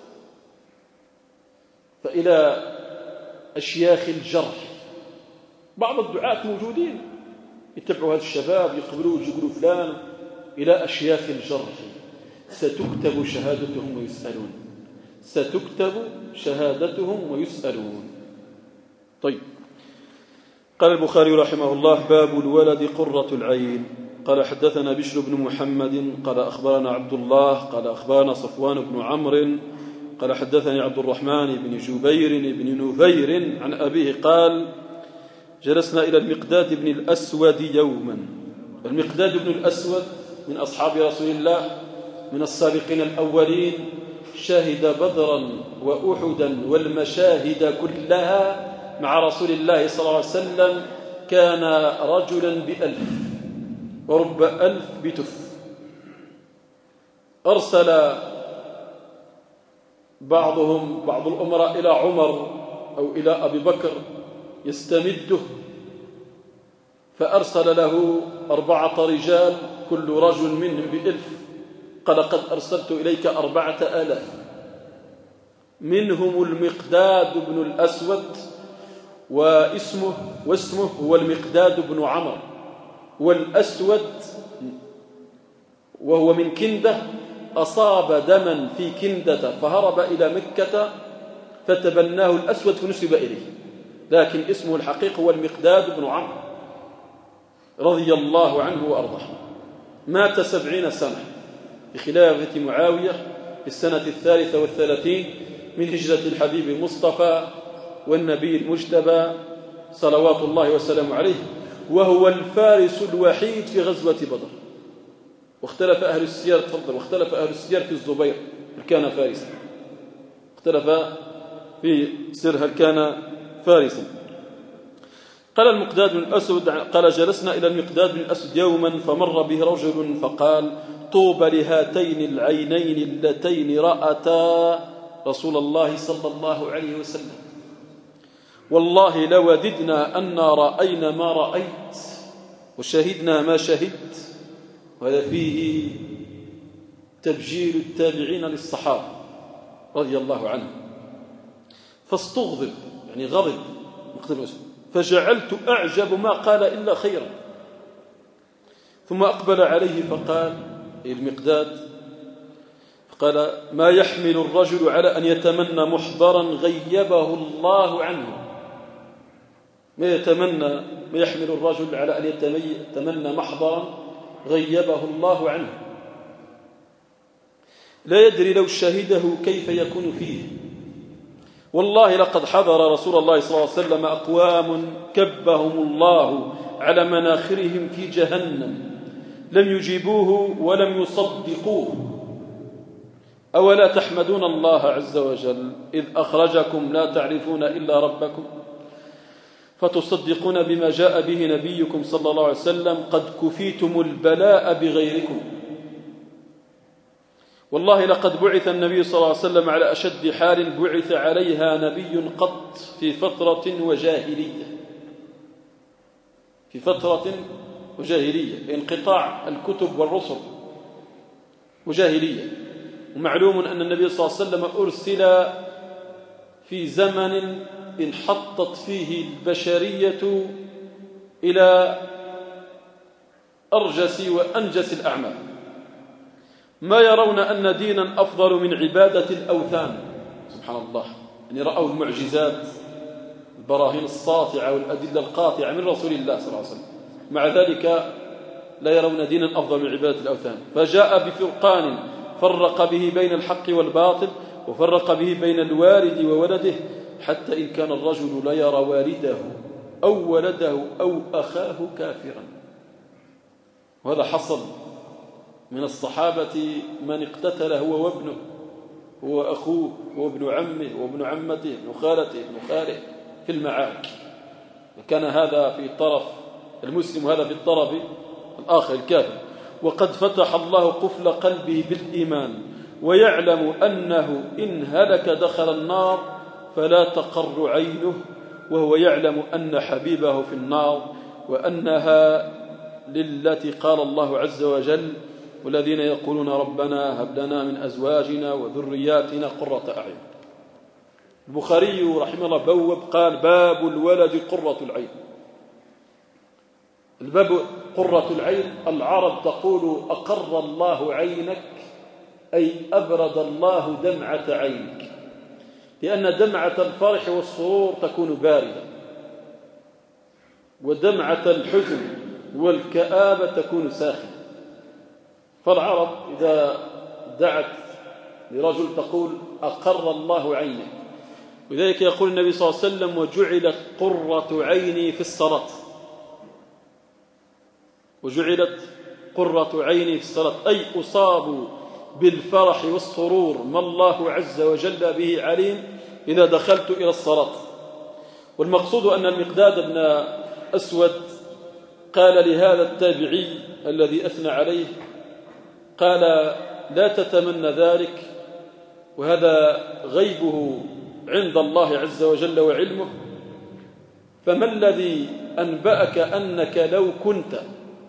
فإلى أشياخ الجرح، بعض الدعاة موجودين يتبعوا هذا الشباب يقبلوه يقولوا فلان، إلى أشياخ الجرح ستكتب شهادتهم ويسألون، ستكتب شهادتهم ويسألون. طيب، قال البخاري رحمه الله: باب الولد قرة العين. قال حدثنا بشر بن محمد قال أخبرنا عبد الله قال أخبرنا صفوان بن عمرو قال حدثني عبد الرحمن بن جبير بن نفير عن أبيه قال: جلسنا إلى المقداد بن الأسود يوما. المقداد بن الأسود من أصحاب رسول الله، من السابقين الأولين، شهد بدرا وأحدا والمشاهد كلها مع رسول الله صلى الله عليه وسلم. كان رجلا ب1000 ورب 1000 بتف. أرسل بعض الأمراء إلى عمر أو إلى أبي بكر يستمده، فأرسل له 4 رجال كل رجل منهم ب1000. قال: قد أرسلت إليك 4000 منهم المقداد بن الأسود واسمه هو المقداد بن عمرو، والأسود وهو من كندة، أصاب دما في كندة فهرب إلى مكة فتبناه الأسود فنسب إليه، لكن اسمه الحقيقي هو المقداد بن عمرو رضي الله عنه وأرضاه. مات 70 سنة بخلافة معاوية في السنة 33 من هجرة الحبيب المصطفى والنبي المجتبى صلوات الله وسلامه عليه، وهو الفارس الوحيد في غزوة بدر. واختلف أهل السير في الزبير هل كان فارسا، اختلف في سر هل كان فارسا. قال المقداد بن الأسود قال: جلسنا إلى المقداد بن الأسود يوما فمر به رجل فقال: طوبى لهاتين العينين اللتين رأتا رسول الله صلى الله عليه وسلم، والله لوددنا أن رأينا ما رأيت وشهدنا ما شهدت. وهذا فيه تبجيل التابعين للصحابة رضي الله عنهم. فاستغضب يعني غضب فجعلت أعجب ما قال إلا خيرا. ثم أقبل عليه فقال المقداد، قال: ما يحمل الرجل على أن يتمنى محضرا غيبه الله عنه. ما يحمل الرجل على أن يتمنى محضرا غيبه الله عنه، لا يدري لو شهده كيف يكون فيه. والله لقد حضر رسول الله صلى الله عليه وسلم أقوام كبهم الله على مناخرهم في جهنم لم يجيبوه ولم يصدقوه، أولا تحمدون الله عز وجل إذ أخرجكم لا تعرفون إلا ربكم فتصدقون بما جاء به نبيكم صلى الله عليه وسلم قد كفيتم البلاء بغيركم. والله لقد بعث النبي صلى الله عليه وسلم على أشد حال بعث عليها نبي قط في فترة وجاهلية، في فترة وجاهلية، انقطاع الكتب والرسل وجاهلية. ومعلوم أن النبي صلى الله عليه وسلم أرسل في زمن انحطت فيه البشرية إلى أرجس وأنجس الأعمال، ما يرون أن دينا أفضل من عبادة الأوثان. سبحان الله، يعني رأوا المعجزات، البراهين الساطعة والأدلة القاطعة من رسول الله صلى الله عليه وسلم، مع ذلك لا يرون دينا أفضل من عبادة الأوثان. فجاء بفرقان فرق به بين الحق والباطل، وفرق به بين الوالد وولده، حتى إن كان الرجل لا يرى والده أو ولده أو أخاه كافرا. وهذا حصل من الصحابة من اقتتل هو وابنه، هو أخوه، هو ابن عمه، وابن عمته، ابن خالته، ابن خاله في المعارك. كان هذا في طرف المسلم وهذا في الطرف الآخر الكافر. وقد فتح الله قفل قلبه بالإيمان، ويعلم أنه إن هلك دخل النار فلا تقر عينه، وهو يعلم أن حبيبه في النار، وأنها للتي قال الله عز وجل: والذين يقولون ربنا هب لنا من أزواجنا وذرياتنا قرة أعين. البخاري رحمه الله بوب قال: باب الولد قرة العين. الباب قرة العين، العرب تقول: أقر الله عينك، أي أبرد الله دمعة عينك، لأن دمعة الفرح والسرور تكون باردة، ودمعة الحزن والكآبة تكون ساخنة. فالعرب إذا دعت لرجل تقول: أقر الله عينك. ولذلك يقول النبي صلى الله عليه وسلم: وجعلت قرة عيني في الصلاة. وجعلت قرة عيني في الصلاة، أي أصاب بالفرح والسرور ما الله عز وجل به عليم إذا دخلت إلى الصلاة. والمقصود أن المقداد بن أسود قال لهذا التابعي الذي أثنى عليه، قال: لا تتمنى ذلك، وهذا غيبه عند الله عز وجل وعلمه، فما الذي أنبأك أنك لو كنت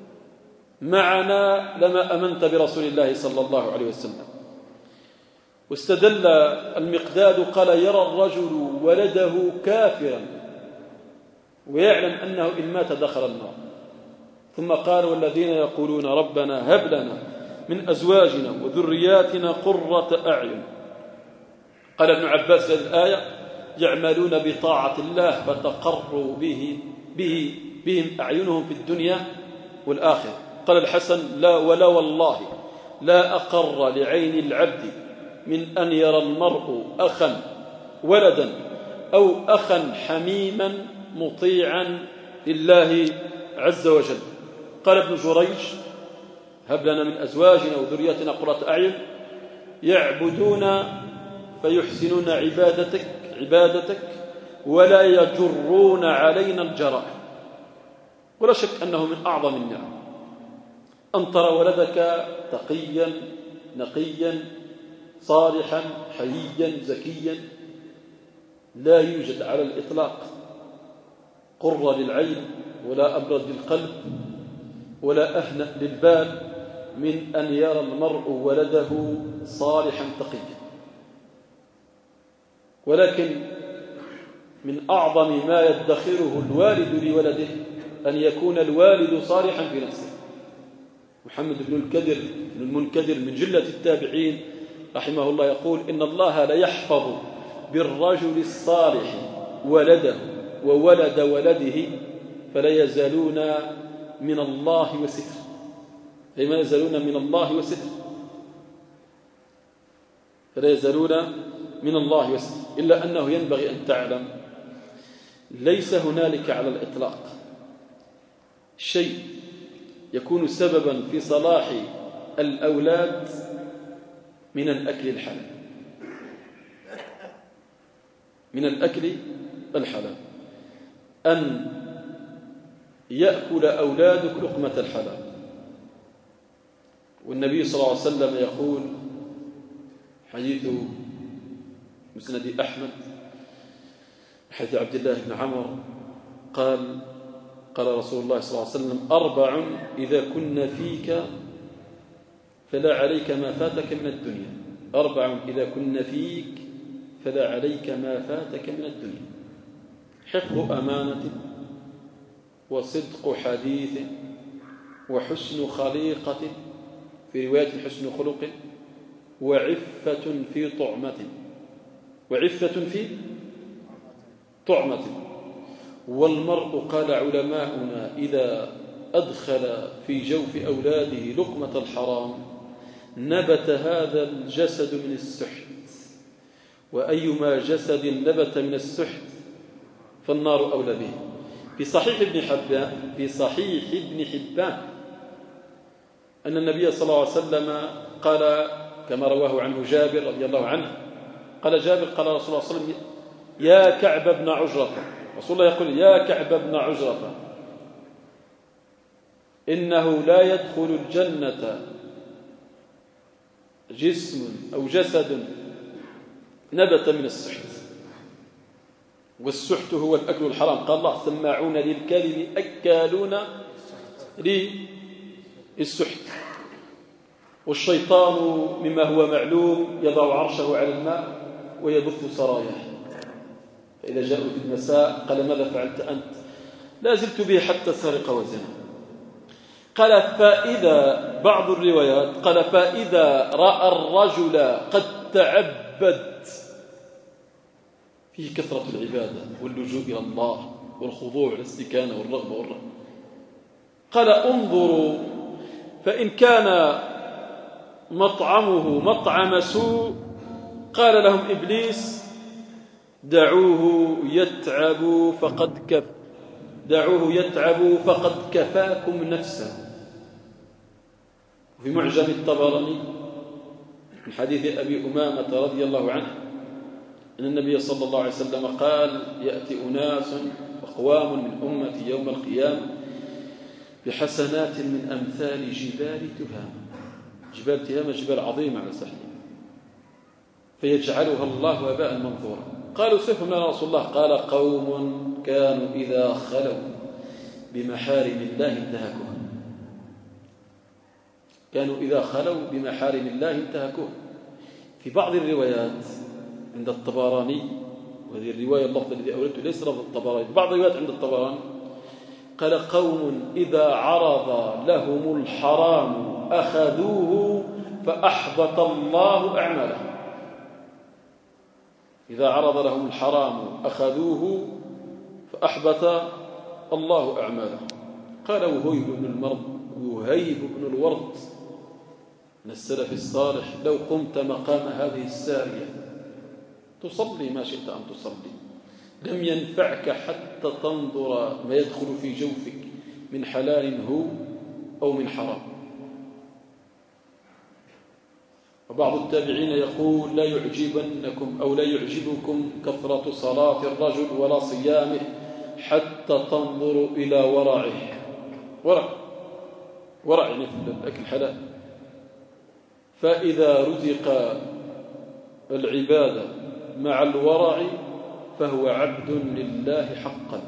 معنا لما أمنت برسول الله صلى الله عليه وسلم. واستدل المقداد قال: يرى الرجل ولده كافرا ويعلم أنه إن مات دخل النار. ثم قال: والذين يقولون ربنا هب لنا من أزواجنا وذرياتنا قرة أعين. قال ابن عباس في الآية: يعملون بطاعة الله فتقر بهم أعينهم في الدنيا والآخرة. قال الحسن: لا ولا والله لا أقر لعين العبد من أن يرى المرء أخا ولدا أو أخا حميما مطيعا لله عز وجل. قال ابن جريج: هب لنا من أزواجنا وذرياتنا قرة أعين، يعبدون فيحسنون عبادتك ولا يجرون علينا الجرائم. ولا شك أنه من أعظم النعم أن ترى ولدك تقيا نقيا صالحا حييا زكيا. لا يوجد على الإطلاق قرة للعين ولا أبرد للقلب ولا أهنأ للبال من أن يرى المرء ولده صالحا تقيا. ولكن من أعظم ما يدخره الوالد لولده أن يكون الوالد صالحا في نفسه. محمد بن المنكدر من جلة التابعين رحمه الله يقول: إن الله ليحفظ بالرجل الصالح ولده وولد ولده فلا يزالون من الله وستر. فلا يزالون من الله وستر، فلا يزالون من الله وستر. إلا أنه ينبغي أن تعلم ليس هنالك على الإطلاق شيء يكون سببا في صلاح الأولاد من الأكل الحلال، من الأكل الحلال أن يأكل أولادك لقمة الحلال. والنبي صلى الله عليه وسلم يقول حديث مسند أحمد حديث عبد الله بن عمر قال رسول الله صلى الله عليه وسلم 4 إذا كن فيك فلا عليك ما فاتك من الدنيا. 4 إذا كن فيك فلا عليك ما فاتك من الدنيا: حفظ أمانة، وصدق حديث، وحسن خليقة، في رواية حسن خلق، وعفة في طعمة، وعفة في طعمة. والمرء قال علماؤنا إذا أدخل في جوف أولاده لقمة الحرام نبت هذا الجسد من السحت، وأيما جسد نبت من السحت فالنار أولى به. في صحيح ابن حبان أن النبي صلى الله عليه وسلم قال كما رواه عنه جابر رضي الله عنه، قال جابر قال رسول الله صلى الله عليه وسلم: يا كعب بن عجرة، رسول الله يقول: يا كعب بن عجرة، إنه لا يدخل الجنة جسم أو جسد نبت من السحت. والسحت هو الأكل الحرام. قال الله: سماعون للكذب أكالون للسحت. والشيطان مما هو معلوم يضع عرشه على الماء ويبث سراياه، فإذا جاءوا في المساء قال: ماذا فعلت أنت؟ لا زلت به حتى سرق وزنا. قال: فإذا بعض الروايات قال: فإذا رأى الرجل قد تعبد فيه كثرة العبادة واللجوء إلى الله والخضوع والاستكانة والرغبة والرهبة، قال: انظروا، فإن كان مطعمه مطعم سوء قال لهم إبليس: دعوه يتعب فقد كفاكم نفسه. في معجم الطبراني من حديث أبي أمامة رضي الله عنه أن النبي صلى الله عليه وسلم قال: يأتي أناس أقوام من أمتي يوم القيامة بحسنات من أمثال جبال تهامة. جبال تهامة جبال عظيمة على سحلها، فيجعلها الله وباء منثورا. قالوا: صفهم لنا رسول الله. قال: قوم كانوا إذا خلوا بمحارم الله انتهكوها. كانوا إذا خلوا بمحارم الله انتهكوها. في بعض الروايات عند الطبراني، وهذه الرواية اللفظ الذي أوردته ليس لفظ الطبراني، في بعض الروايات عند الطبراني قال: قوم إذا عرض لهم الحرام أخذوه فأحبط الله أعمالهم. إذا عرض لهم الحرام أخذوه فأحبط الله أعمالهم. قال وهيب بن الورد من السلف الصالح: لو قمت مقام هذه السارية تصلي ما شئت أن تصلي لم ينفعك حتى تنظر ما يدخل في جوفك من حلال هو أو من حرام. وبعض التابعين يقول: لا يعجبنكم أو لا يعجبكم كثرة صلاة الرجل ولا صيامه حتى تنظروا إلى ورعه. ورع يعني في الأكل حلال. فإذا رزق العبادة مع الورع فهو عبد لله حقا.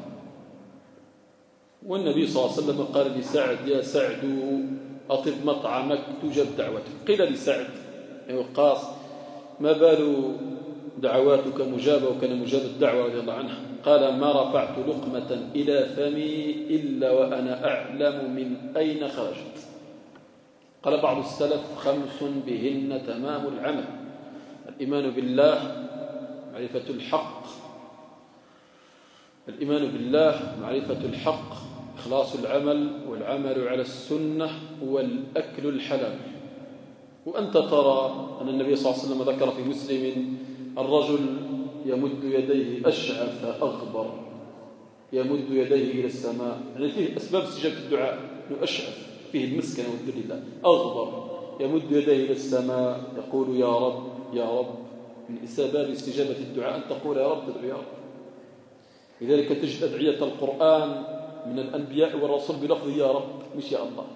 والنبي صلى الله عليه وسلم قال لسعد: يا سعد أطب مطعمك تجب دعوتك. قيل لسعد وقاص: ما بال دعواتك مجابة وكان مجاب الدعوة رضي الله عنها؟ قال: ما رفعت لقمة إلى فمي إلا وأنا أعلم من أين خرجت. قال بعض السلف: 5 بهن تمام العمل: الإيمان بالله، معرفة الحق، الإيمان بالله، معرفة الحق، إخلاص العمل، والعمل على السنة، والأكل الحلال. وأنت ترى أن النبي صلى الله عليه وسلم ذكر في مسلم: الرجل يمد يديه أشعث أغبر، يمد يديه إلى السماء، يعني فيه أسباب استجابة الدعاء، أنه أشعث، فيه المسكنة والذل لله، أغبر يمد يديه إلى السماء يقول يا رب يا رب. من أسباب استجابة الدعاء أن تقول يا رب، تدعو يا رب. لذلك تجد أدعية القرآن من الأنبياء والرسول بلفظ يا رب، مش يا الله.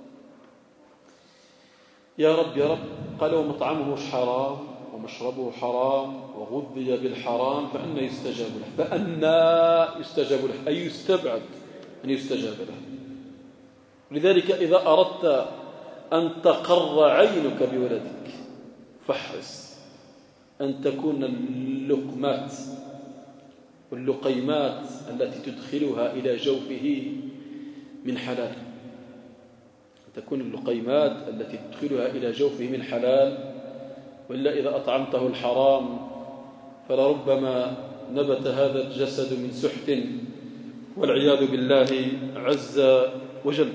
يا رب يا رب. قال ومطعمه حرام ومشربه حرام وغذي بالحرام فأنا يستجاب له. فأنا يستجاب له أي يستبعد أن يستجاب له. لذلك إذا أردت أن تقر عينك بولدك فاحرص أن تكون اللقمات واللقيمات التي تدخلها إلى جوفه من حلال. تكون اللقيمات التي تدخلها إلى جوفه من حلال، وإلا إذا أطعمته الحرام فلربما نبت هذا الجسد من سحت والعياذ بالله عز وجل.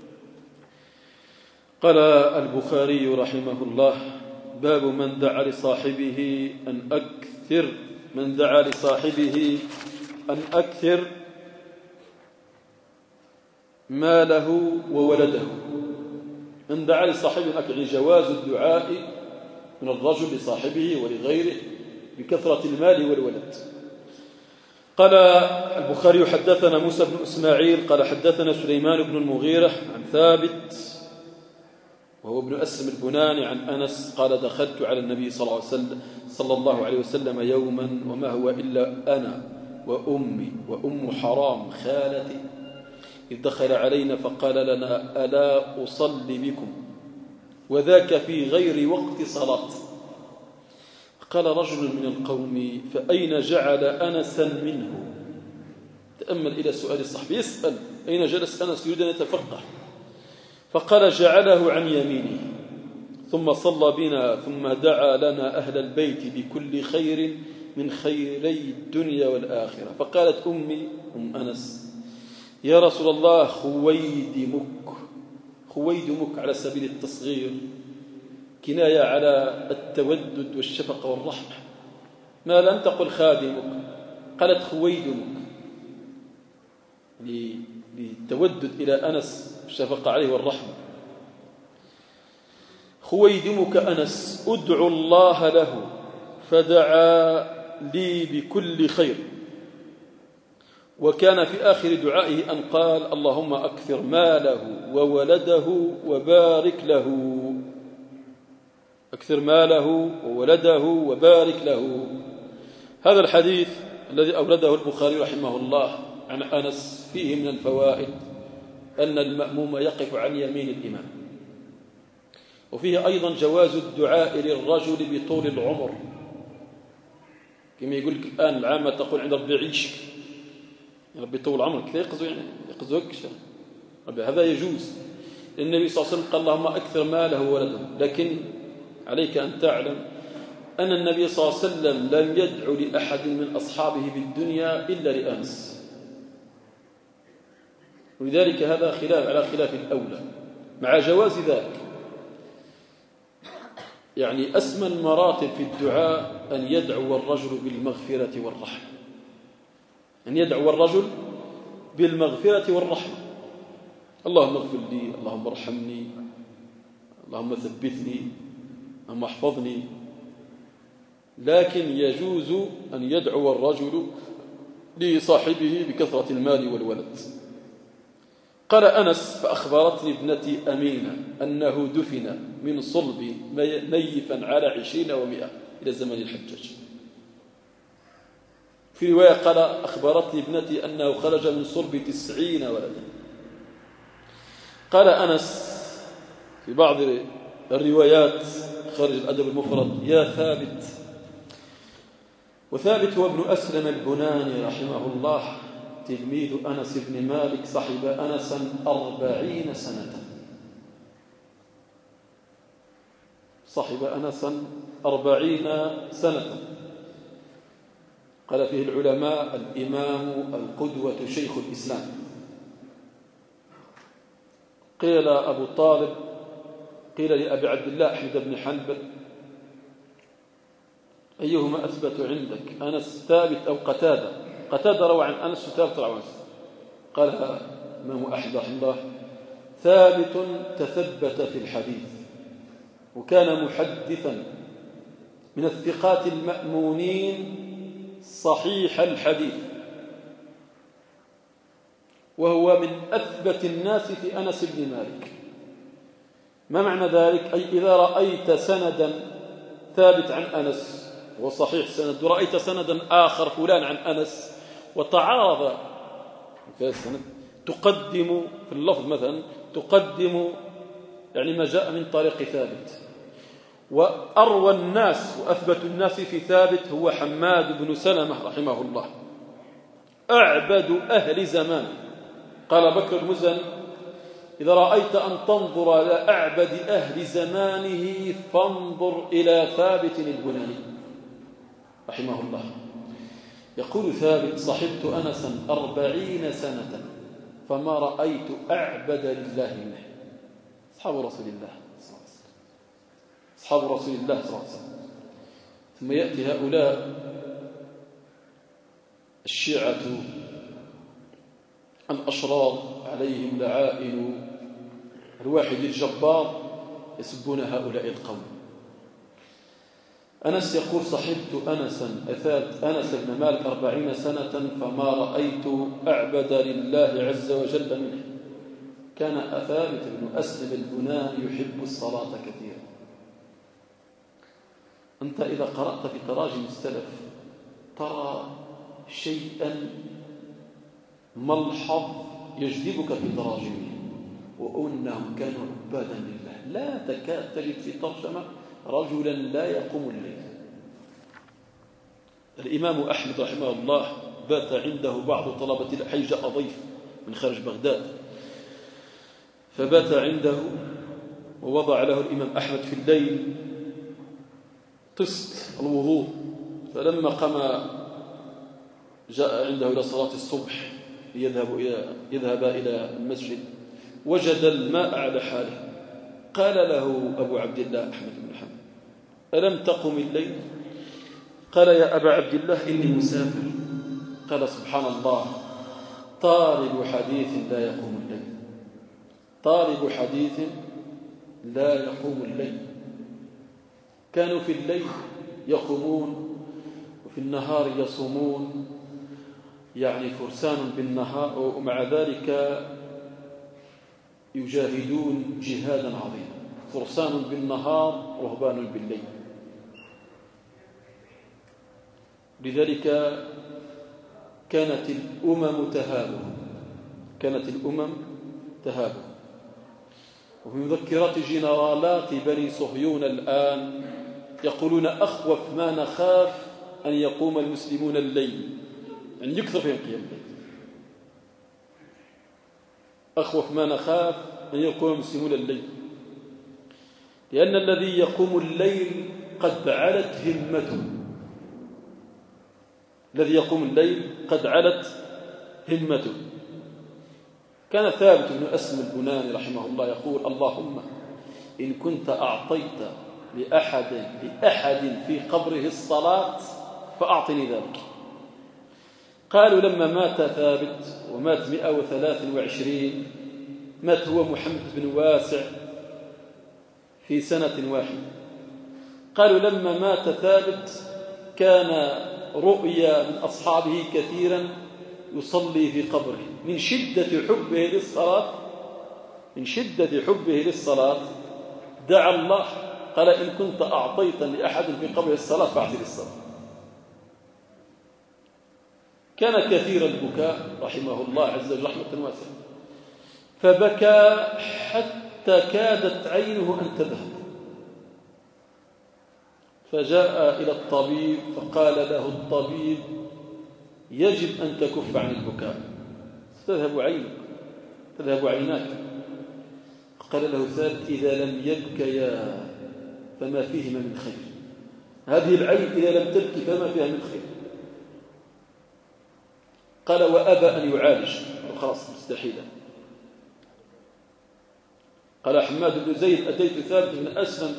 قال البخاري رحمه الله باب من دعا لصاحبه أن أكثر ماله وولده. من دعا لصاحبه أكثر، جواز الدعاء من الرجل لصاحبه ولغيره بكثرة المال والولد. قال البخاري حدثنا موسى بن إسماعيل قال حدثنا سليمان بن المغيرة عن ثابت وهو ابن أسلم البناني عن أنس قال دخلت على النبي صلى الله عليه وسلم يوما وما هو إلا أنا وأمي وأم حرام خالتي، إذ دخل علينا فقال لنا ألا أصلي بكم وذاك في غير وقت صلاة. قال رجل من القوم فأين جعل أنسا منه؟ تأمل إلى سؤال الصحابي، يسأل أين جلس أنس يريد أن يتفقه. فقال جعله عن يمينه ثم صلى بنا ثم دعا لنا أهل البيت بكل خير من خيري الدنيا والآخرة. فقالت أمي أم أنس يا رسول الله خويدمك على سبيل التصغير كناية على التودد والشفقة والرحمة، ما لم تقل خادمك، قالت خويدمك للتودد إلى أنس الشفقة عليه والرحمة. خويدمك أنس أدعو الله له فدعا لي بكل خير، وكان في آخر دعائه أن قال اللهم أكثر ماله وولده وبارك له. أكثر ماله وولده وبارك له. هذا الحديث الذي أورده البخاري رحمه الله عن أنس فيه من الفوائد أن المأموم يقف عن يمين الإمام، وفيه أيضا جواز الدعاء للرجل بطول العمر، كما يقول لك الآن العامة تقول عند ربي عيشك، ربي طول عمرك، كذا يقصدك ربي. هذا يجوز. النبي صلى الله عليه وسلم قال اللهم أكثر ماله وولده، لكن عليك أن تعلم أن النبي صلى الله عليه وسلم لم يدعو لأحد من أصحابه بالدنيا إلا لأنس، ولذلك هذا خلاف على خلاف الأولى مع جواز ذلك. يعني أسمى المراتب في الدعاء أن يدعو الرجل بالمغفرة والرحمة، أن يدعو الرجل بالمغفرة والرحمة. اللهم اغفر لي، اللهم ارحمني، اللهم ثبتني، اللهم احفظني. لكن يجوز أن يدعو الرجل لصاحبه بكثرة المال والولد. قال أنس فأخبرتني ابنتي أمينة أنه دفن من صلب نيفا على 20 و100 إلى زمن الحجاج. في رواية قال أخبرتني ابنتي أنه خرج من صلب 90 ولدا. قال أنس في بعض الروايات خارج الأدب المفرد يا ثابت، وثابت هو ابن أسلم البناني رحمه الله تلميذ أنس بن مالك، صحب أنسا 40 سنة، صحب أنسا 40 سنة. قال فيه العلماء الإمام القدوة شيخ الإسلام. قيل أبو طالب قيل لأبي عبد الله أحمد بن حنبل أيهما أثبت عندك، أنس ثابت أو قتادة؟ قتادة روى عن أنس وثابت روى عن أنس. قال الإمام أحمد رحمه الله ثابت تثبت في الحديث وكان محدثا من الثقات المأمونين صحيح الحديث، وهو من أثبت الناس في أنس بن مالك. ما معنى ذلك؟ أي إذا رأيت سندا ثابت عن أنس وصحيح سند، ورأيت سندا آخر فلان عن أنس وتعارض في السند، تقدم في اللفظ مثلا تقدم يعني ما جاء من طريق ثابت. وأروى الناس وأثبت الناس في ثابت هو حماد بن سلمة رحمه الله، أعبد أهل زمان. قال بكر المزني: إذا رأيت أن تنظر إلى أعبد أهل زمانه فانظر إلى ثابت البناني رحمه الله. يقول ثابت: صحبت أنسا 40 سنة فما رأيت أعبد لله منه. أصحاب رسول الله صلى الله عليه وسلم، أصحاب رسول الله صلى الله عليه وسلم. ثم يأتي هؤلاء الشيعة الأشرار عليهم لعائن الواحد الجبار يسبون هؤلاء القوم. أنس يقول: صحبت أنسا أثابت أنس بن مالك 40 سنة فما رأيت أعبد لله عز وجل منه. كان ثابت بن أسلم البناني يحب الصلاة كثيرا. أنت إذا قرأت في تراجم السلف ترى شيئا ملحظ يجذبك في تراجمهم، وأنهم كانوا عبادا لله. لا تكاد تجد في ترجمة رجلا لا يقوم الليل. الإمام أحمد رحمه الله بات عنده بعض طلبة الحي، جاء ضيف من خارج بغداد فبات عنده، ووضع له الإمام أحمد في الليل طست الوضوء. فلما قام جاء عنده إلى صلاة الصبح يذهب إلى المسجد وجد الماء على حاله. قال له أبو عبد الله أحمد بن حنبل: ألم تقم الليل؟ قال: يا أبا عبد الله إني مسافر. قال: سبحان الله، طالب حديث لا يقوم الليل، طالب حديث لا يقوم الليل. كانوا في الليل يقومون وفي النهار يصومون، يعني فرسان بالنهار ومع ذلك يجاهدون جهادا عظيما. فرسان بالنهار رهبان بالليل. لذلك كانت الأمم تهابهم. وفي مذكرات جنرالات بني صهيون الآن يقولون: أخوف ما نخاف أن يقوم المسلمون الليل، يعني يكثر فيهم قيام الليل. أخوف ما نخاف أن يقوم المسلمون الليل، لأن الذي يقوم الليل قد علت همته. الذي يقوم الليل قد علت همته. كان ثابت بن أسلم البناني رحمه الله يقول: اللهم إن كنت أعطيت لأحد في قبره الصلاة فأعطني ذلك. قالوا: لما مات ثابت ومات 123، مات هو محمد بن واسع في سنة واحدة. قالوا: لما مات ثابت كان رؤيا من أصحابه كثيرا يصلي في قبره من شدة حبه للصلاة دعا الله، قال: إن كنت أعطيت لأحد في قبره الصلاة فأعطي للصلاة. كان كثير البكاء رحمه الله عز وجل رحمة واسعة، فبكى حتى كادت عينه أن تذهب. فجاء إلى الطبيب فقال له الطبيب: يجب أن تكف عن البكاء، تذهب عيناك. قال له ثابت: إذا لم يبكيا فما فيهما من خير. هذه العين إذا لم تبكي فما فيها من خير. قال: وأبى أن يعالج، خلاص مستحيلا. قال حماد بن زيد: أتيت ثابت بن أسلم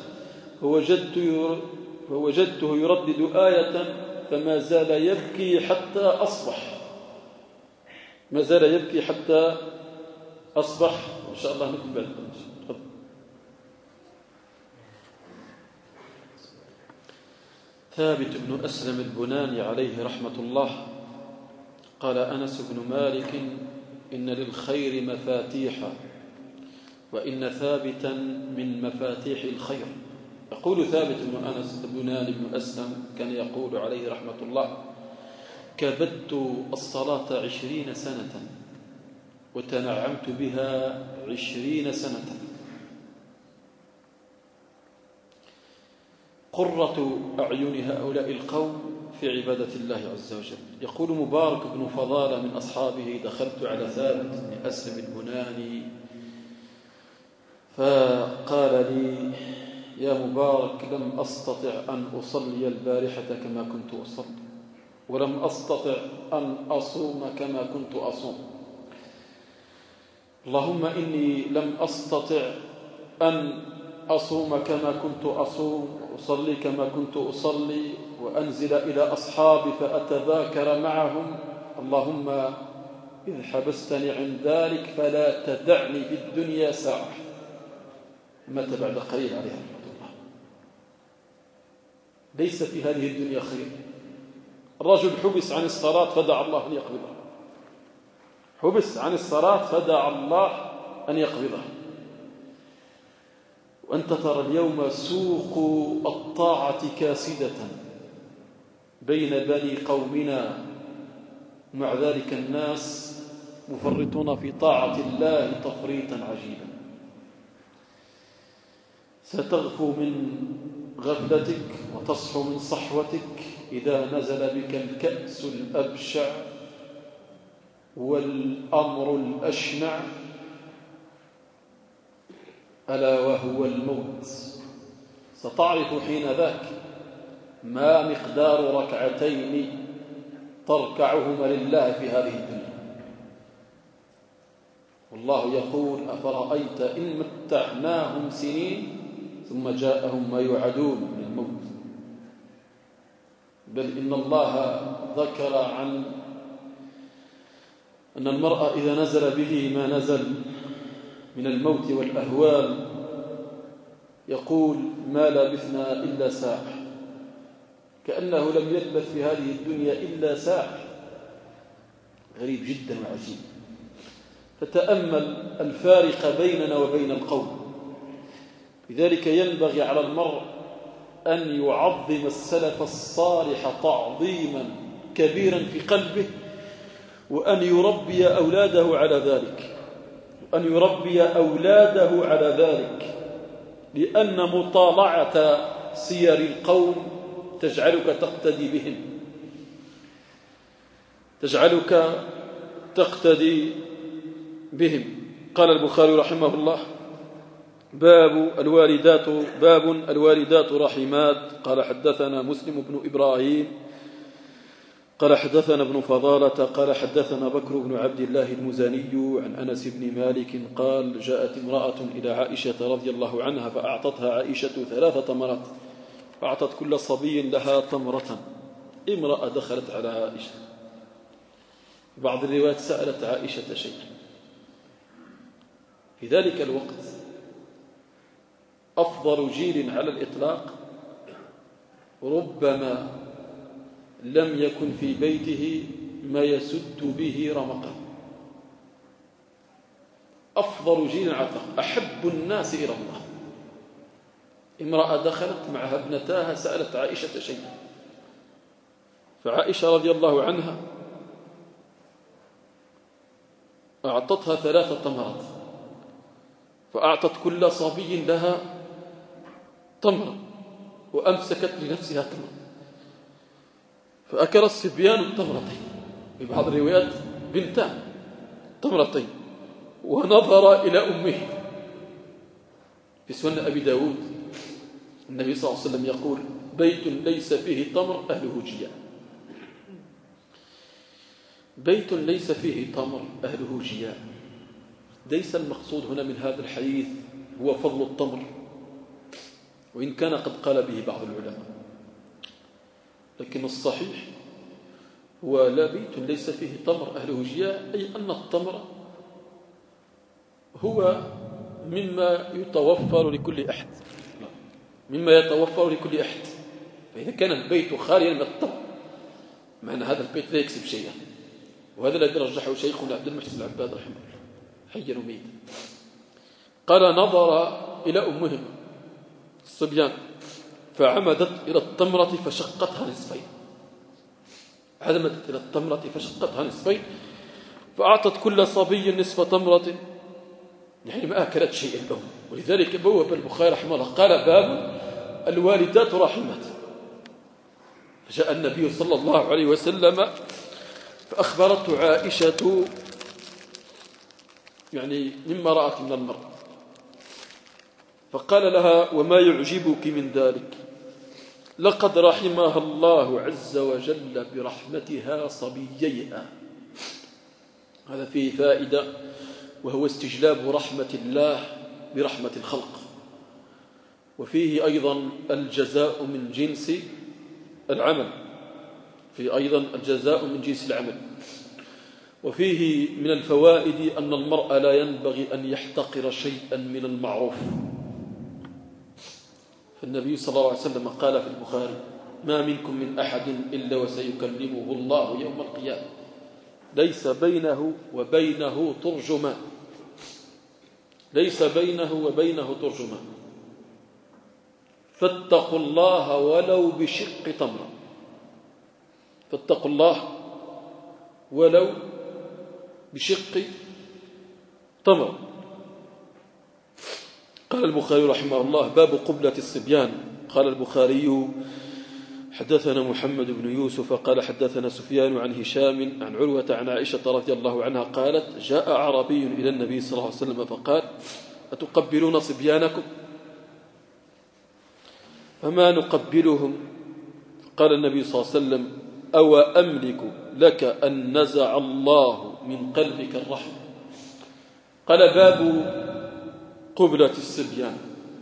فوجدته يردد آية فما زال يبكي حتى أصبح. ما زال يبكي حتى أصبح. إن شاء الله نكمل بعد. ثابت بن أسلم البناني عليه رحمة الله قال أنس بن مالك إن للخير مفاتيح وإن ثابتا من مفاتيح الخير. يقول ثابت بن أنس البناني بن أسلم كان يقول عليه رحمة الله: كبدت الصلاة 20 سنة وتنعمت بها 20 سنة. قرة أعين هؤلاء القوم في عبادة الله عز وجل. يقول مبارك بن فضالة من أصحابه: دخلت على ثابت بن أسلم البناني فقال لي: يا مبارك، لم أستطع أن أصلي البارحة كما كنت أصلي، ولم أستطع أن أصوم كما كنت أصوم. اللهم إني لم أستطع أن أصوم كما كنت أصوم، وأصلي كما كنت أصلي، وأنزل إلى أصحابي فأتذاكر معهم. اللهم إذ حبستني عن ذلك فلا تدعني في الدنيا ساعة. مات بعد قليل عليه رحمة الله. ليس في هذه الدنيا خير. الرجل حبس عن الصلاة فدعا الله أن يقبضه، حبس عن الصلاة فدعا الله أن يقبضه. وأنت ترى اليوم سوق الطاعة كاسدة بين بني قومنا، ومع ذلك الناس مفرطون في طاعة الله تفريطا عجيبا. ستغفو من غفلتك وتصحو من صحوتك إذا نزل بك الكأس الأبشع والأمر الأشنع، ألا وهو الموت. ستعرف حين ذاك ما مقدار ركعتين تركعهما لله في هذه الدنيا. والله يقول: أفرأيت إن متعناهم سنين ثم جاءهم ما يوعدون من الموت. بل إن الله ذكر عن أن المرء إذا نزل به ما نزل من الموت والأهوال يقول: ما لبثنا إلا ساعة، كأنه لم يلبث في هذه الدنيا إلا ساعة. غريب جدا وعجيب. فتأمل الفارق بيننا وبين القوم. لذلك ينبغي على المرء أن يعظم السلف الصالح تعظيما كبيرا في قلبه، وأن يربي أولاده على ذلك، أن يربي أولاده على ذلك، لأن مطالعة سير القوم تجعلك تقتدي بهم، تجعلك تقتدي بهم. قال البخاري رحمه الله: باب الوالدات رحمات. قال حدثنا مسلم بن إبراهيم قال حدثنا ابن فضالة قال حدثنا بكر بن عبد الله المزني عن أنس بن مالك قال: جاءت امرأة إلى عائشة رضي الله عنها فأعطتها عائشة 3 تمرات، فأعطت كل صبي لها تمرة. امرأة دخلت على عائشة، بعض الروايات سألت عائشة شيئا. في ذلك الوقت أفضل جيل على الإطلاق ربما لم يكن في بيته ما يسد به رمقا. أفضل جيل على الإطلاق، أحب الناس إلى الله. امرأة دخلت معها ابنتاها سألت عائشة شيئا، فعائشة رضي الله عنها أعطتها 3 تمرات، فأعطت كل صبي لها تمرة، وأمسكت لنفسها تمرة، فأكل الصبيان التمرتين، في بعض الروايات بنتان تمرتين، ونظر إلى أمه. في سنن أبي داود النبي صلى الله عليه وسلم يقول: بيت ليس فيه تمر أهله جياع. بيت ليس فيه تمر أهله جياع. ليس المقصود هنا من هذا الحديث هو فضل التمر، وإن كان قد قال به بعض العلماء، لكن الصحيح هو لا بيت ليس فيه تمر أهله جياع، أي أن التمر هو مما يتوفر لكل أحد، مما يتوفر لكل أحد. فإذا كان البيت خاليا من الطب معنى هذا البيت لا يكسب شيئا. وهذا الذي رجحه شيخنا عبد المحسن العباد رحمه الله حيا وميتا. قال نظر إلى أمهم الصبيان فعمدت إلى التمرة فشقتها نصفين. عمدت إلى التمرة فشقتها نصفين فأعطت كل صبي نصف تمرة، يعني ما أكلت شيئا الأم. ولذلك بوب البخاري رحمه الله قال باب الوالدات راحمات. فجاء النبي صلى الله عليه وسلم فأخبرته عائشة يعني مما رأت من المرأة، فقال لها وما يعجبك من ذلك؟ لقد رحمها الله عز وجل برحمتها صبييها. هذا فيه فائدة، وهو استجلاب رحمة الله برحمة الخلق. وفيه أيضا الجزاء من جنس العمل، فيه أيضا الجزاء من جنس العمل. وفيه من الفوائد أن المرء لا ينبغي أن يحتقر شيئا من المعروف. فالنبي صلى الله عليه وسلم قال في البخاري ما منكم من أحد إلا وسيكلمه الله يوم القيامة ليس بينه وبينه ترجمان، ليس بينه وبينه ترجمان، فاتقوا الله ولو بشق تمرة. فاتقوا الله ولو بشق تمرة. قال البخاري رحمه الله باب قبلة الصبيان. قال البخاري حدثنا محمد بن يوسف قال حدثنا سفيان عن هشام عن عروة عن عائشة رضي الله عنها قالت جاء أعرابي إلى النبي صلى الله عليه وسلم فقال أتقبلون صبيانكم؟ فما نقبلهم. قال النبي صلى الله عليه وسلم أو أملك لك أن نزع الله من قلبك الرحمة. قال باب قبلة الصبيان،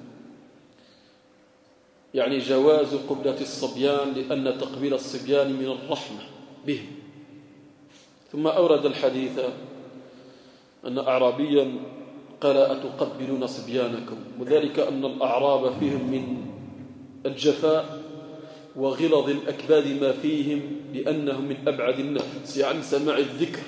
يعني جواز قبلة الصبيان لأن تقبيل الصبيان من الرحمة بهم. ثم أورد الحديث أن أعرابيا قال أتقبلون صبيانكم، وذلك أن الأعراب فيهم من الجفاء وغلظ الأكباد ما فيهم، لأنهم من أبعد الناس عن سماع الذكر.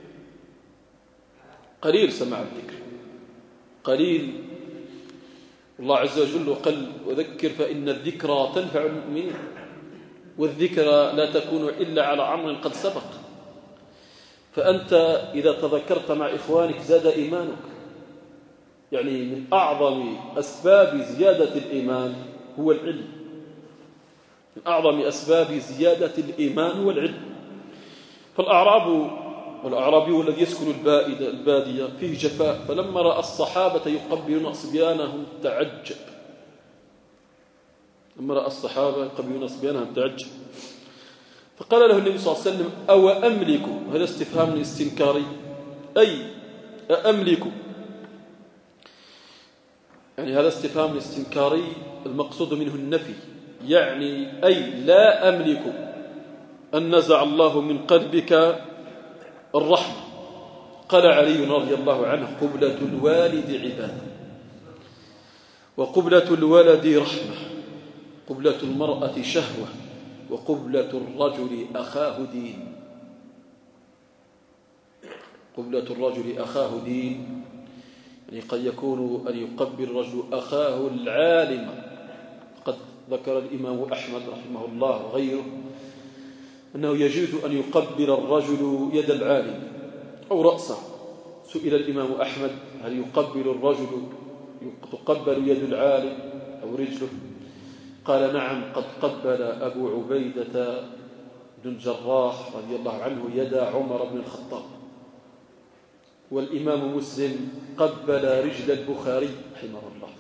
قليل سماع الذكر، قليل. الله عز وجل قال وذكر فإن الذكرى تنفع المؤمنين، والذكرى لا تكون إلا على أمر قد سبق. فأنت إذا تذكرت مع إخوانك زاد إيمانك. يعني من أعظم أسباب زيادة الإيمان هو العلم، من أعظم أسباب زيادة الإيمان هو العلم. والأعرابي الذي يسكن البادية فيه جفاء، فلما رأى الصحابة يقبلون صبيانهم تعجب. لما رأى الصحابة يقبلون صبيانهم تعجب، فقال له النبي صلى الله عليه وسلم أو أملك، هذا استفهام استنكاري، أي أملك، يعني هذا استفهام استنكاري المقصود منه النفي، يعني أي لا أملك أن نزع الله من قلبك الرحمة. قال علي رضي الله عنه قبلة الوالد عبادة، وقبلة الولد رحمة، قبلة المرأة شهوة، وقبلة الرجل أخاه دين. قبلة الرجل أخاه دين، يعني قد يكون أن يقبل الرجل أخاه العالم. قد ذكر الإمام أحمد رحمه الله وغيره أنه يجوز أن يقبل الرجل يد العالم أو رأسه. سئل الإمام أحمد هل يقبل الرجل تقبل يد العالم أو رجله؟ قال نعم، قد قبل أبو عبيدة بن الجراح رضي الله عنه يد عمر بن الخطاب، والإمام مسلم قبل رجل البخاري رحمه الله.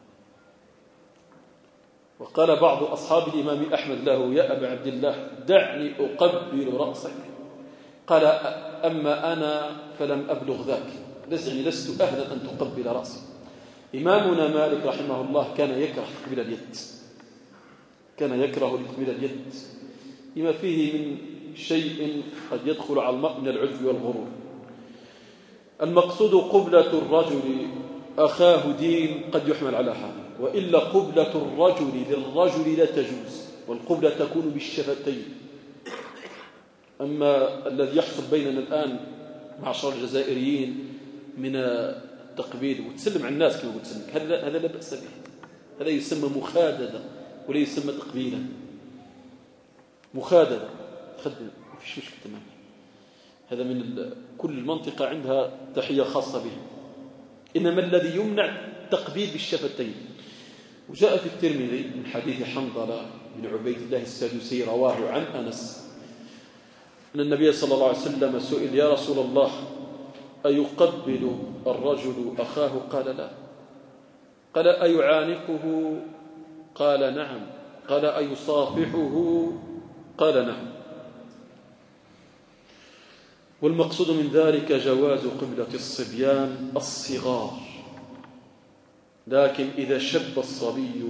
وقال بعض أصحاب الإمام أحمد له يا أبا عبد الله دعني أقبل رأسك، قال أما أنا فلم أبلغ ذاك، يعني لست أهلا أن تقبل رأسي. إمامنا مالك رحمه الله كان يكره تقبيل اليد، كان يكره تقبيل اليد لما فيه من شيء قد يدخل على المرء من العجب والغرور. المقصود قبلة الرجل أخاه دين قد يحمل على هذا، وإلا قبلة الرجل للرجل لا تجوز، والقبلة تكون بالشفتين. أما الذي يحصل بيننا الآن معشر الجزائريين من التقبيل وتسلم على الناس كما قلت لك، هذا لا بأس به، هذا يسمى مخاددة ولا يسمى تقبيلا. مخاددة خدم ما فيش مشكلة تماما. هذا من كل منطقة عندها تحية خاصة بها. إنما الذي يمنع التقبيل بالشفتين. وجاء في الترمذي من حديث حنظلة بن عبيد الله السدوسي رواه عن أنس أن النبي صلى الله عليه وسلم سئل: يا رسول الله أيقبل الرجل أخاه؟ قال: لا. قال: أيعانقه؟ قال: نعم. قال: أيصافحه؟ قال: نعم. والمقصود من ذلك جواز قبلة الصبيان الصغار، لكن إذا شب الصبي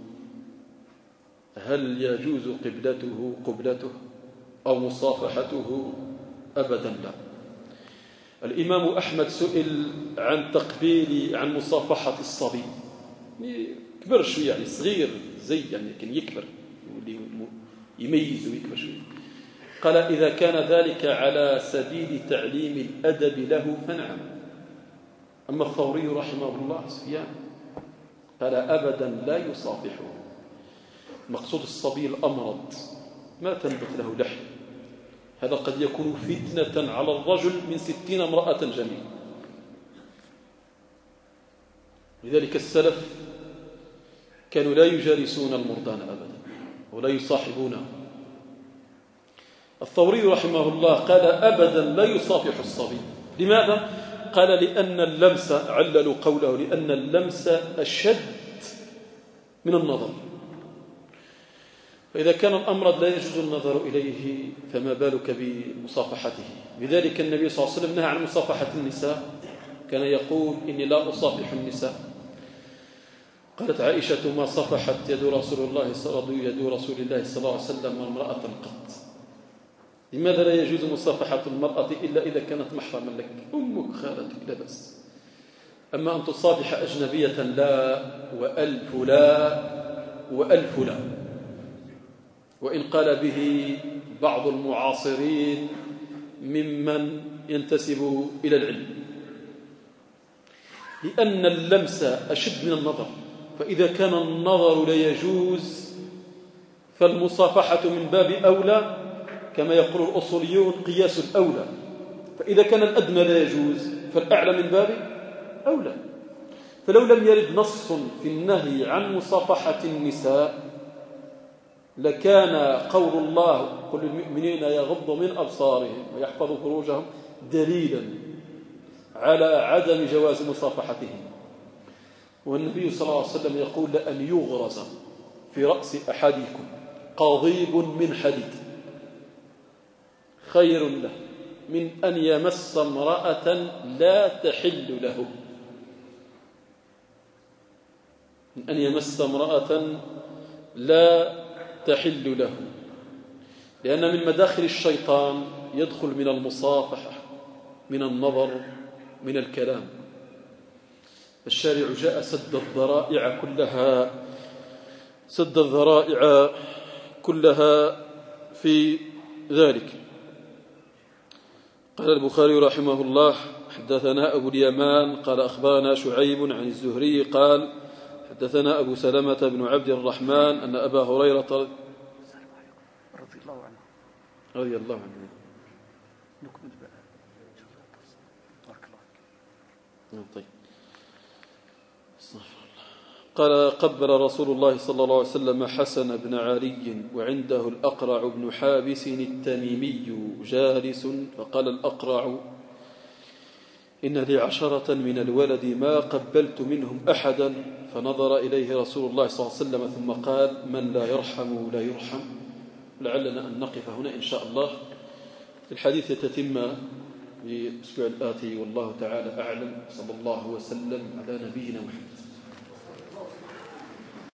هل يجوز قبلته أو مصافحته؟ أبدا لا. الإمام أحمد سئل عن مصافحة الصبي، كبر شوية يعني صغير زي يعني لكن يكبر يميز ويكبر شوية. قال: إذا كان ذلك على سبيل تعليم الأدب له فنعم. أما الثوري رحمه الله سفيان قال: أبدا لا يصافحه. مقصود الصبي الأمرض ما تنبت له لحم، هذا قد يكون فتنة على الرجل من 60 امرأة جميلة. لذلك السلف كانوا لا يجالسون المرضان أبدا ولا يصاحبونه. الثوري رحمه الله قال: أبدا لا يصافح الصبي. لماذا؟ قال: لأن اللمس، عللوا قوله، لأن اللمس أشد من النظر، فإذا كان الأمر لا يجوز النظر إليه فما بالك بمصافحته. لذلك النبي صلى الله عليه وسلم نهى عن مصافحة النساء، كان يقول: إني لا أصافح النساء. قالت عائشة: ما صفحت يد رسول الله صلى الله عليه وسلم امرأة قط. لماذا لا يجوز مصافحة المرأة إلا إذا كانت محرما لك، أمك خالتك لا بأس. أما أن تصافح أجنبية لا، وألف لا وألف لا. وإن قال به بعض المعاصرين ممن ينتسب إلى العلم، لأن اللمس أشد من النظر، فإذا كان النظر لا يجوز فالمصافحة من باب أولى، كما يقول الأصوليون قياس الأولى. فإذا كان الأدنى لا يجوز فالأعلى من باب أولى. فلو لم يرد نص في النهي عن مصافحة النساء لكان قول الله: قل للمؤمنين يغضوا من أبصارهم ويحفظوا فروجهم دليلا على عدم جواز مصافحتهم. والنبي صلى الله عليه وسلم يقول: لأن يغرز في رأس أحدكم قضيب من حديد خير له من أن يمس امرأة لا تحل له، من أن يمس امرأة لا تحل له. لأن من مداخل الشيطان يدخل من المصافحة، من النظر، من الكلام. الشارع جاء سد الذرائع كلها في ذلك. قال البخاري رحمه الله: حدثنا أبو اليمان قال أخبرنا شعيب عن الزهري قال حدثنا أبو سلمة بن عبد الرحمن أن أبا هريرة رضي الله عنه طيب. قال: قبل رسول الله صلى الله عليه وسلم حسن بن علي وعنده الأقرع بن حابس التميمي جالس، فقال الأقرع: إن لي 10 من الولد ما قبلت منهم أحدا. فنظر إليه رسول الله صلى الله عليه وسلم ثم قال: من لا يرحم لا يرحم. لعلنا أن نقف هنا إن شاء الله. الحديث يتتم في الأسبوع الآتي، والله تعالى أعلم. صلى الله وسلم على نبينا محمد.